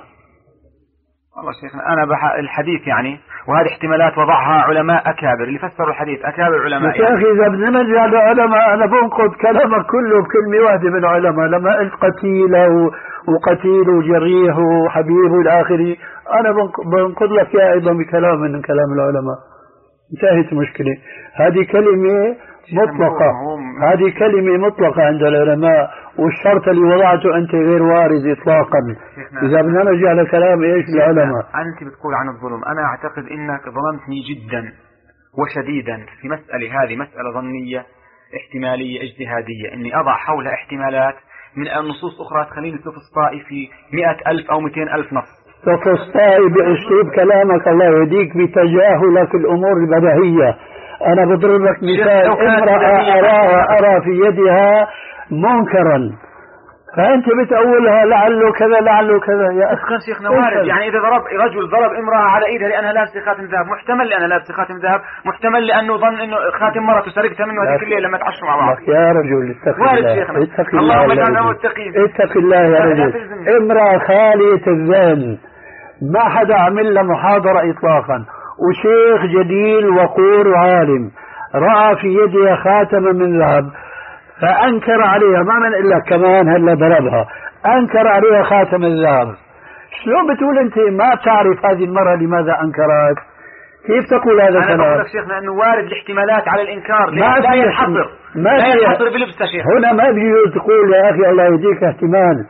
B: والله شيخنا أنا بح... الحديث يعني، وهذه احتمالات وضعها علماء أكابر اللي فسروا الحديث، أكابر علماء.
A: يا أخي إذا بدنا نرجع لعلماء أنا بنقض كلامك كله بكلمة واحدة من العلماء. لما قلت قتيل وقتيل وجريح وحبيب والآخري، أنا بنقض لك يا أيضا بكلام من كلام العلماء. انتهت المشكلة. هذه كلمة مطلقة، هذه كلمة مطلقة عند العلماء، والشرط اللي وضعته أنت غير وارد إطلاقا. إذا بدنا نرجع لكلام إيش العلماء.
B: أنت بتقول عن الظلم، أنا أعتقد إنك ظلمتني جدا وشديدا في مسألة، هذه مسألة ظنية احتمالية اجتهادية، إني أضع حولها احتمالات من النصوص أخرى تخليني سوفسطائي في مئة ألف أو مئتين ألف نص.
A: سوفسطائي بأسلوب كلامك الله يهديك، بتجاهلك الأمور البديهية. أنا بضرب لك مثال، امرأة أراها أرى في يدها منكرا، فأنت بتأولها لعله كذا لعله كذا. يا
B: أخي شيخنا وارد، يعني إذا ضرب رجل ضرب امرأة على إيدها لأنها لابسة خاتم ذهب، محتمل لأنها لابسة خاتم ذهب، محتمل لأنه ظن إنه خاتم مرته سرقتها منه هذيك الليلة لما تعشوا مع بعض.
A: يا رجل اتق الله، اتق الله،
B: اللهم اجعلنا متقين.
A: اتق الله يا رجل. امرأة خالية الذهن، ما حدا عمل لها محاضرة إطلاقا، وشيخ جليل وقور وعالم رأى في يدها خاتم من ذهب فأنكر عليها، ما من إلا كمان هلا ضربها، أنكر عليها خاتم الذهب. شلون بتقول أنت ما تعرف هذه المرة لماذا أنكرت؟ كيف تقول هذا الكلام؟
B: أنا بقول لك شيخنا أنه وارد الاحتمالات على الإنكار،
A: ما
B: لا ينحصر، لا ينحصر بلبسة شيخ.
A: هنا ما بيجوز تقول يا أخي الله يهديك احتمال.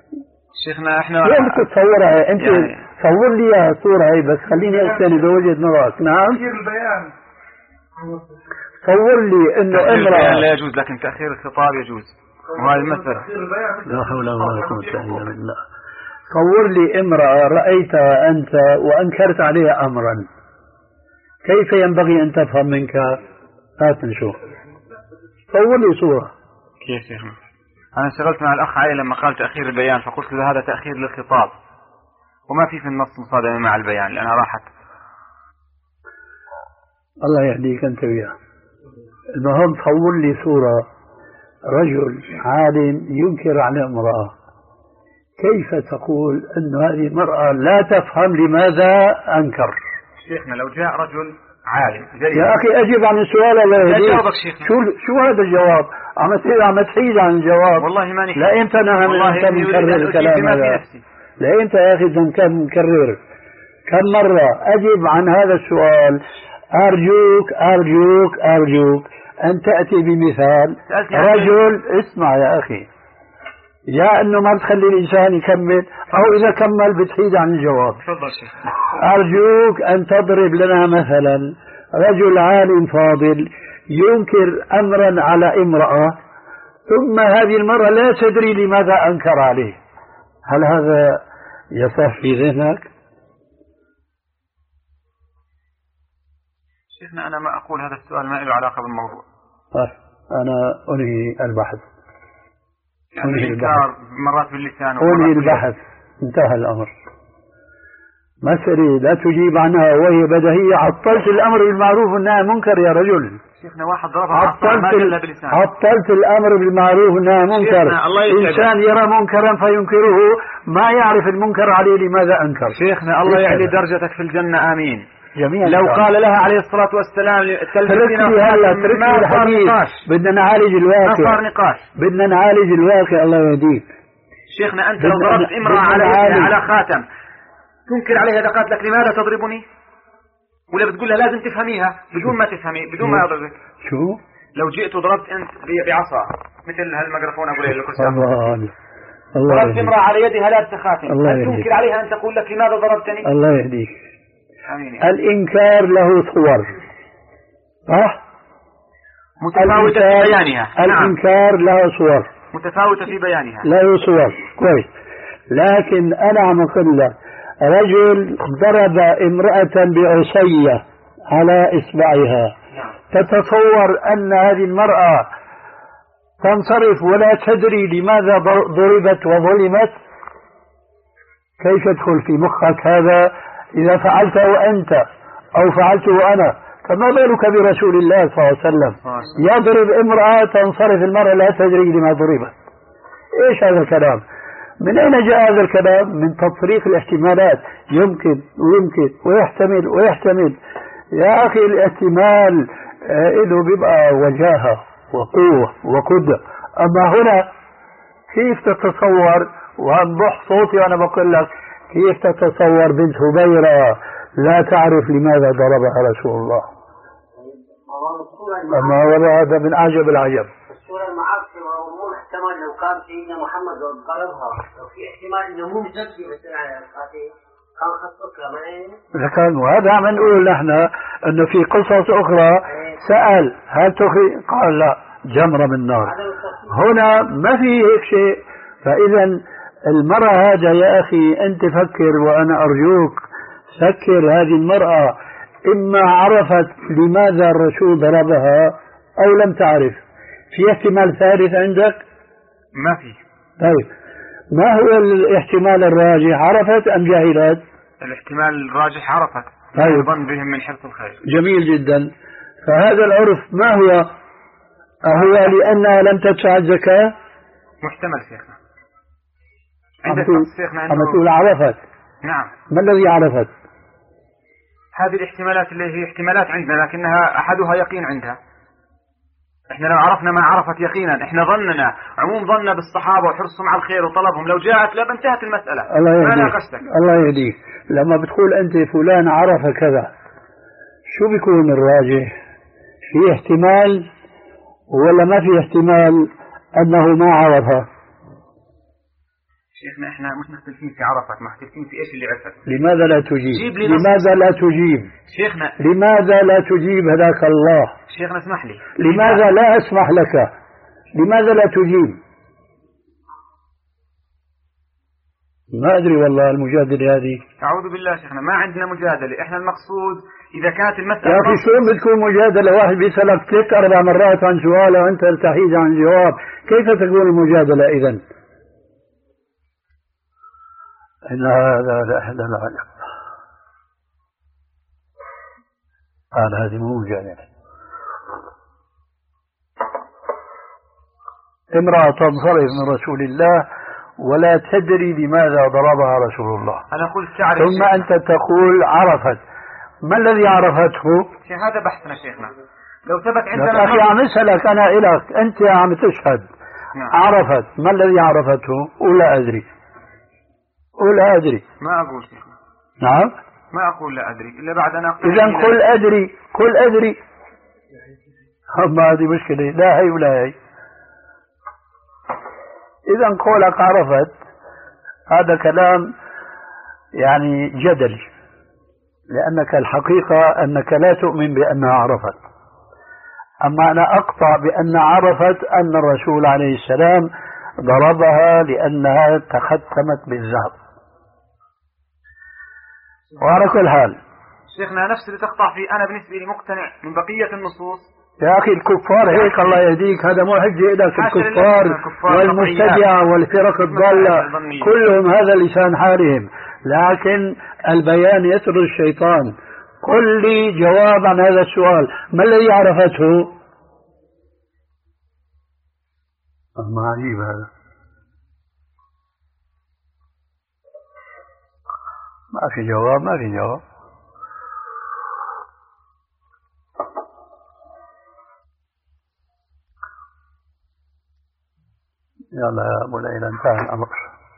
B: شيخ احنا
A: كيف بدك تصورها انت؟ يعني صور لي اياها الصورة هي بس، خليني استند بوجهة نظرك. نعم
C: البيان
A: صور لي انه امرأة
B: لا يجوز، لكن تأخير الخطاب يجوز، وهذه المسألة.
A: لا حول ولا قوة الا بالله. صور لي امرأة رأيتها انت وانكرت عليها امرا، كيف ينبغي ان تفهم منك؟ هات نشوف، صور لي صورة.
B: كيف شيخنا؟ أنا انشغلت مع الأخ علي لما قال تأخير البيان، فقلت له هذا تأخير للخطاب وما في في النص مصادمة مع البيان لأنها راحت.
A: الله يهديك أنت وياه. المهم صور لي صورة رجل عالم ينكر على امرأة، كيف تقول أن هذه المرأة لا تفهم لماذا أنكر؟
B: شيخنا لو جاء رجل عالم
A: جريب. يا أخي أجب عن السؤال. الله يهديك. شو شو هذا الجواب؟ عم تصير عم تحيد عن الجواب.
B: والله ماني.
A: لا أنت نعم أنت مكرر الكلام هذا. لا أنت يا أخي كم مكرر كم مرة. أجب عن هذا السؤال. أرجوك أرجوك أرجوك أن تأتي بمثال رجل. اسمع يا أخي، يا أنه ما بتخلي الإنسان يكمل، أو إذا كمل بتحيد عن الجواب.
B: تفضل شيخ.
A: أرجوك أن تضرب لنا مثلا رجل عالم فاضل ينكر أمرا على امرأة، ثم هذه المرأة لا تدري لماذا أنكر عليه. هل هذا يصح في ذهنك؟
B: شيخنا أنا ما أقول هذا السؤال ما له علاقة بالموضوع.
A: طيب أنا أنهي البحث.
B: يعني الإنكار مرات باللسان
A: أنهي البحث، انتهى الأمر. مسألة لا تجيب عنها وهي بديهية. عطلت الأمر بالمعروف والنهي عن المنكر يا رجل.
B: شيخنا واحد ضربها عطلت,
A: ال... عطلت الأمر بالمعروف والنهي عن المنكر. إنسان يرى منكرا فينكره، ما يعرف المنكر عليه لماذا أنكر.
B: شيخنا الله يعلي درجتك في الجنة آمين.
A: جميعا
B: لو قال لها عليه الصلاة والسلام
A: تركني هلا تركني الحديث، بدنا نعالج الواقع.
B: صار نقاش،
A: بدنا نعالج الواقع. الله يهديك.
B: شيخنا أنت لو ضربت امرأة على على خاتم تنكر عليها إذا قالت لك لماذا تضربني، ولا بتقول لها لازم تفهميها بدون ما تفهمي بدون ما أضربك؟
A: شو
B: لو جئت وضربت أنت بعصا مثل هالميكروفون أقول لك
A: الله
B: ضربت امرأة على يدها لابسة خاتم، هل تنكر عليها أن تقول لك لماذا ضربتني؟
A: الله يهديك.
B: آمين.
A: الإنكار له صور صح؟
B: متفاوتة في بيانها.
A: الإنكار له صور
B: متفاوتة في بيانها،
A: له صور كويس. لكن أنا عم أقول لك رجل ضرب امرأة بعصية على إصبعها، تتصور أن هذه المرأة تنصرف ولا تدري لماذا ضربت وظلمت؟ كيف يدخل في مخك هذا إذا فعلته أنت أو فعلته أنا؟ فما بالك برسول الله صلى الله عليه وسلم يضرب امرأة تنصرف المرأة لا تدري لما ضربت. إيش هذا الكلام؟ من أين جاء هذا الكلام؟ من تطريق الاحتمالات، يمكن ويمكن ويحتمل ويحتمل. يا أخي الاحتمال له بيبقى وجاهة وقوة وقدرة، أما هنا كيف تتصور؟ وأنضح صوتي وأنا بقول لك كيف تتصور بنت هبيرة لا تعرف لماذا ضربها رسول الله؟ أما هذا من أعجب العجب.
E: الصورة المعاصرة ومو احتمال لو كان سيدنا محمد ضربها، لو في احتمال إنه مو مزكي بس على القاتل كان خطك لمن؟
A: لكن وهذا عم نقول نحن إنه في قصص أخرى سأل هل تخي؟ قال لا، جمرة من نار. هنا ما في هيك شيء. فإذا المرأة هذا يا أخي أنت فكر، وأنا أرجوك فكر، هذه المرأة إما عرفت لماذا الرسول ضربها أو لم تعرف. في احتمال ثالث عندك؟
B: ما في.
A: طيب ما هو الاحتمال الراجح؟ عرفت أم جهلت؟
B: الاحتمال الراجح عرفت.
A: طيب.
B: ظن بهم من حرص الخير.
A: جميل جدا. فهذا العرف ما هو؟ أهو لأنها لم تدفع الزكاة؟
B: محتمل شيخنا.
A: عم تقول عرفت.
B: نعم.
A: ما الذي عرفت؟
B: هذه الاحتمالات اللي هي احتمالات عندنا، لكنها أحدها يقين عندها. احنا لو عرفنا ما عرفت يقينا، احنا ظننا عموم ظننا بالصحابة وحرصهم على الخير وطلبهم، لو جاءت لا انتهت المسألة.
A: الله يهديك. الله يهديك. لما بتقول أنت فلان عرف كذا، شو بيكون الراجح؟ في احتمال ولا ما في احتمال أنه ما عرفها؟
B: شيخنا احنا مش مختلفين في عرفت، مختلفين في ايش اللي عرفت.
A: لماذا لا تجيب؟ لماذا لا تجيب؟
B: شيخنا
A: لماذا لا تجيب؟ هداك الله.
B: شيخنا اسمح لي.
A: لماذا لا اسمح لك؟ لماذا لا تجيب؟ ما ادري والله المجادله هذه.
B: اعوذ بالله شيخنا، ما عندنا مجادله، احنا المقصود اذا كانت المساله.
A: يا اخي شو بتكون مجادله؟ واحد بيسالك ثلاث اربع مرات عن سؤال وانت تحيد عن جواب، كيف تكون المجادله اذا؟ إن هذا لأحد العجب. قال هذه مو مجادلة. امرأة تنصرف من رسول الله ولا تدري لماذا ضربها رسول الله.
B: أنا قلت تعرف.
A: ثم أنت تقول عرفت. ما الذي عرفته؟
B: هذا بحثنا شيخنا. لو ثبت عندنا.
A: أخي عم أسألك أنا إلك، أنت عم تشهد.
B: نعم.
A: عرفت، ما الذي عرفته؟ ولا أدري. ولا أدري.
B: ما أقول شيخنا.
A: نعم.
B: ما أقول لا أدري إلا بعد أن أقول.
A: إذا قل أدري، قل أدري. أما هذه مشكلة، لا هي ولا هي. إذا قولك عرفت هذا كلام يعني جدلي، لأنك الحقيقة أنك لا تؤمن بأنها عرفت. أما أنا أقطع بأن عرفت أن الرسول عليه السلام ضربها لأنها تختمت بالذهب. وعلى كل حال
B: شيخنا نفس اللي تقطع فيه أنا بالنسبة لي مقتنع من بقية النصوص.
A: يا أخي الكفار هيك الله يهديك، هذا مو حجة لك. الكفار والمبتدعة والفرق الضالة كلهم هذا لسان حالهم، لكن البيان يطرد الشيطان. قل لي جواب عن هذا السؤال، ما الذي عرفته؟ ما عجيب هذا. ما في جواب، ما في جواب. يلا يا أبو ليلى انتهى الأمر.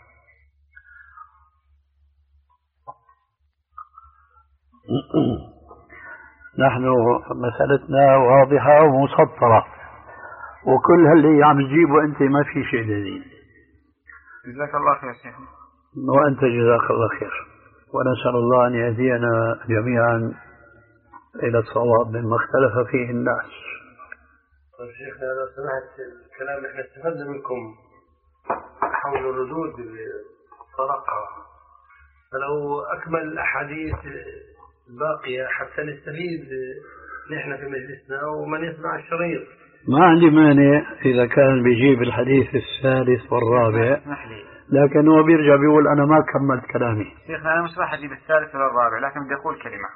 A: نحن مسألتنا واضحة ومسطرة، وكل هاللي عم تجيبه أنت ما في شيء جديد.
B: جزاك الله خير شيخنا.
A: وأنت جزاك الله خير، ونسأل الله أن يهدينا جميعا إلى الصواب مما اختلف فيه الناس.
F: طيب شيخنا لو سمحت الكلام احنا استفدنا منكم حول الردود الطرقة، فلو أكمل الأحاديث الباقية حتى نستفيد نحن في مجلسنا ومن يسمع الشريط.
A: ما عندي مانع إذا كان بيجيب الحديث الثالث والرابع، لكن هو بيرجع بيقول أنا ما كملت كلامي.
B: شيخنا أنا مش راح أجيب الثالث ولا الرابع، لكن بدي أقول كلمة.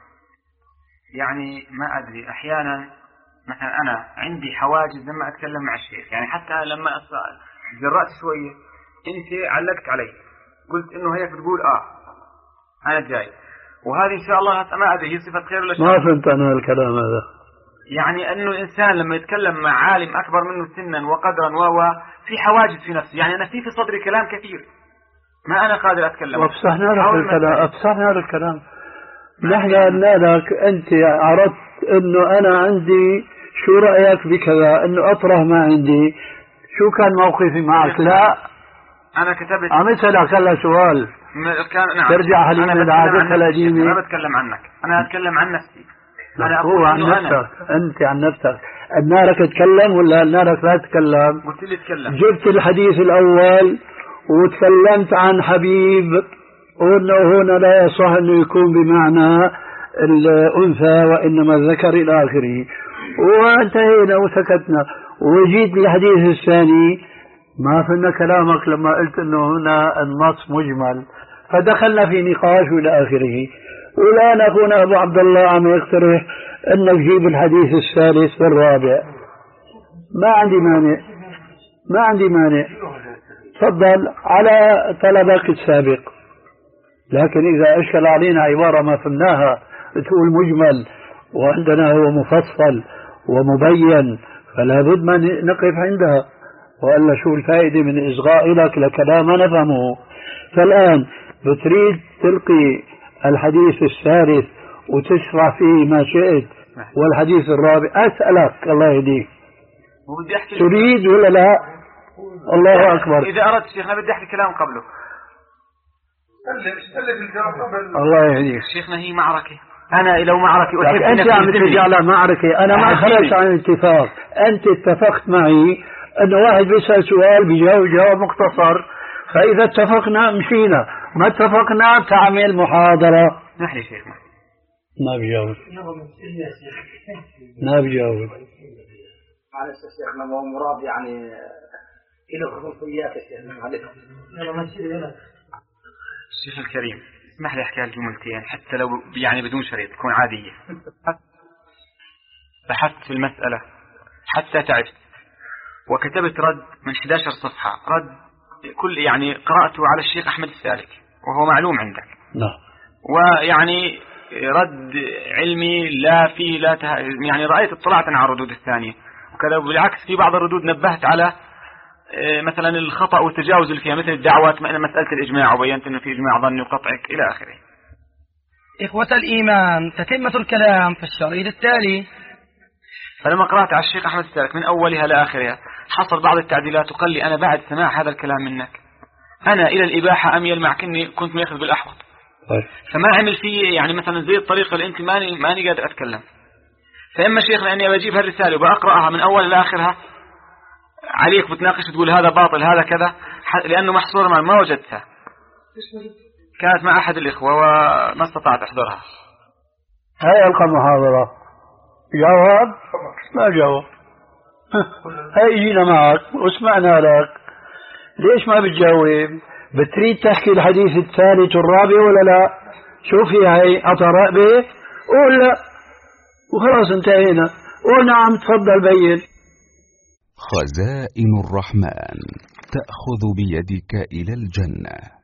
B: يعني ما أدري أحيانا مثلا أنا عندي حواجز لما أتكلم مع الشيخ، يعني حتى لما جرأت شوية أنت علقت علي قلت إنه هيك بتقول آه أنا جاي، وهذه إن شاء الله ما أدري هي صفة خير ولا شر.
A: ما فهمت أنا الكلام هذا.
B: يعني أنه الإنسان لما يتكلم مع عالم أكبر منه سنا وقدرا وهو في حواجز في نفسه، يعني أنا في في صدري كلام كثير ما أنا قادر أتكلم.
A: وأفسحنا لك الكلام، أفسحنا لك الكلام. نحن قلنا لك أنت عرضت إنه أنا عندي شو رأيك بكذا، إنه أطرح ما عندي، شو كان موقفي معك؟ لا
B: أنا كتبت
A: عم أسألك هلا سؤال
B: كان نعم.
A: ترجع حليم من عادتها القديمة.
B: أنا بتكلم عنك، أنا أتكلم عن نفسي.
A: أنا أقول عن نفسك، أنت عن نفسك. قلنا لك تتكلم ولا قلنا لك لا تتكلم؟
B: قلت لي تكلم.
A: جبت الحديث الأول وتكلمت عن حبيب وأنه هنا لا يصح أنه يكون بمعنى الأنثى وإنما الذكر إلى آخره، وانتهينا وسكتنا. وجيت للحديث الثاني ما فهمنا كلامك لما قلت أنه هنا النص مجمل، فدخلنا في نقاش إلى آخره. والآن أخونا أبو عبد الله عم يقترح أن نجيب الحديث الثالث والرابع. ما عندي مانع، ما عندي مانع، تفضل على طلبك السابق. لكن إذا أشكل علينا عبارة ما فهمناها تقول مجمل وعندنا هو مفصل ومبين، فلا بد ما نقف عندها، وإلا شو الفائدة من إصغاء لك لكلام ما نفهمه. فالآن بتريد تلقي الحديث الثالث وتشرح فيه ما شئت، والحديث الرابع أسألك الله يهديك تريد ولا لا؟ الله أكبر.
B: إذا أردت شيخنا بدي أحكي كلام قبله.
A: الله يهديك
B: شيخنا هي معركة، أنا لو معركة أحب
A: أنت عم ترجع على معركة، أنا ما خرجت عن اتفاق. أنت اتفقت معي أن واحد بيسأل سؤال بيجاوب جواب مختصر، فإذا اتفقنا مشينا، ما اتفقنا تعمل محاضرة.
B: نحن شيخنا
A: ما بيجاوب ما بيجاوب
D: معلش يا شيخنا ما هو مراد يعني إله خصوصيات يا شيخنا عليكم.
B: الشيخ الكريم اسمح لي أحكي هالجملتين حتى لو يعني بدون شريط تكون عادية. بحثت في المسألة حتى تعبت وكتبت رد من إحدى عشرة صفحة، رد كل يعني قرأته على الشيخ أحمد السالك وهو معلوم عندك.
A: لا.
B: ويعني رد علمي لا فيه لا ته... يعني رأيت اطلعت على الردود الثانية وكذا، بالعكس في بعض الردود نبهت على مثلا الخطأ والتجاوز اللي فيها، مثل الدعوات مسألة الإجماع وبينت أنه في إجماع ظني وقطعك إلى آخره.
G: إخوة الإيمان، تتمة الكلام في الشريط التالي.
B: فلما قرأت على الشيخ أحمد السالك من أولها لآخرها حصل بعض التعديلات، وقال لي أنا بعد سماع هذا الكلام منك أنا إلى الإباحة أميل مع كني كنت ماخذ بالأحوط. فما عمل فيه يعني مثلا زي الطريقة اللي أنت ماني ماني قادر أتكلم. فإما شيخ لأني بجيب هالرسالة وبأقرأها من أول لآخرها عليك بتناقش تقول هذا باطل هذا كذا، لأنه محصورة ما, ما وجدتها، كانت مع أحد الإخوة وما استطعت أحضرها.
A: هاي ألقى محاضرة جواب ما جواب. هاي جينا معك واسمعنا لك، ليش ما بتجاوب؟ بتريد تحكي الحديث الثالث والرابع ولا لا؟ شوفي هاي عطى به قول لا وخلاص انتهينا. قول نعم تفضل بين.
H: خزائن الرحمن تأخذ بيدك إلى الجنة.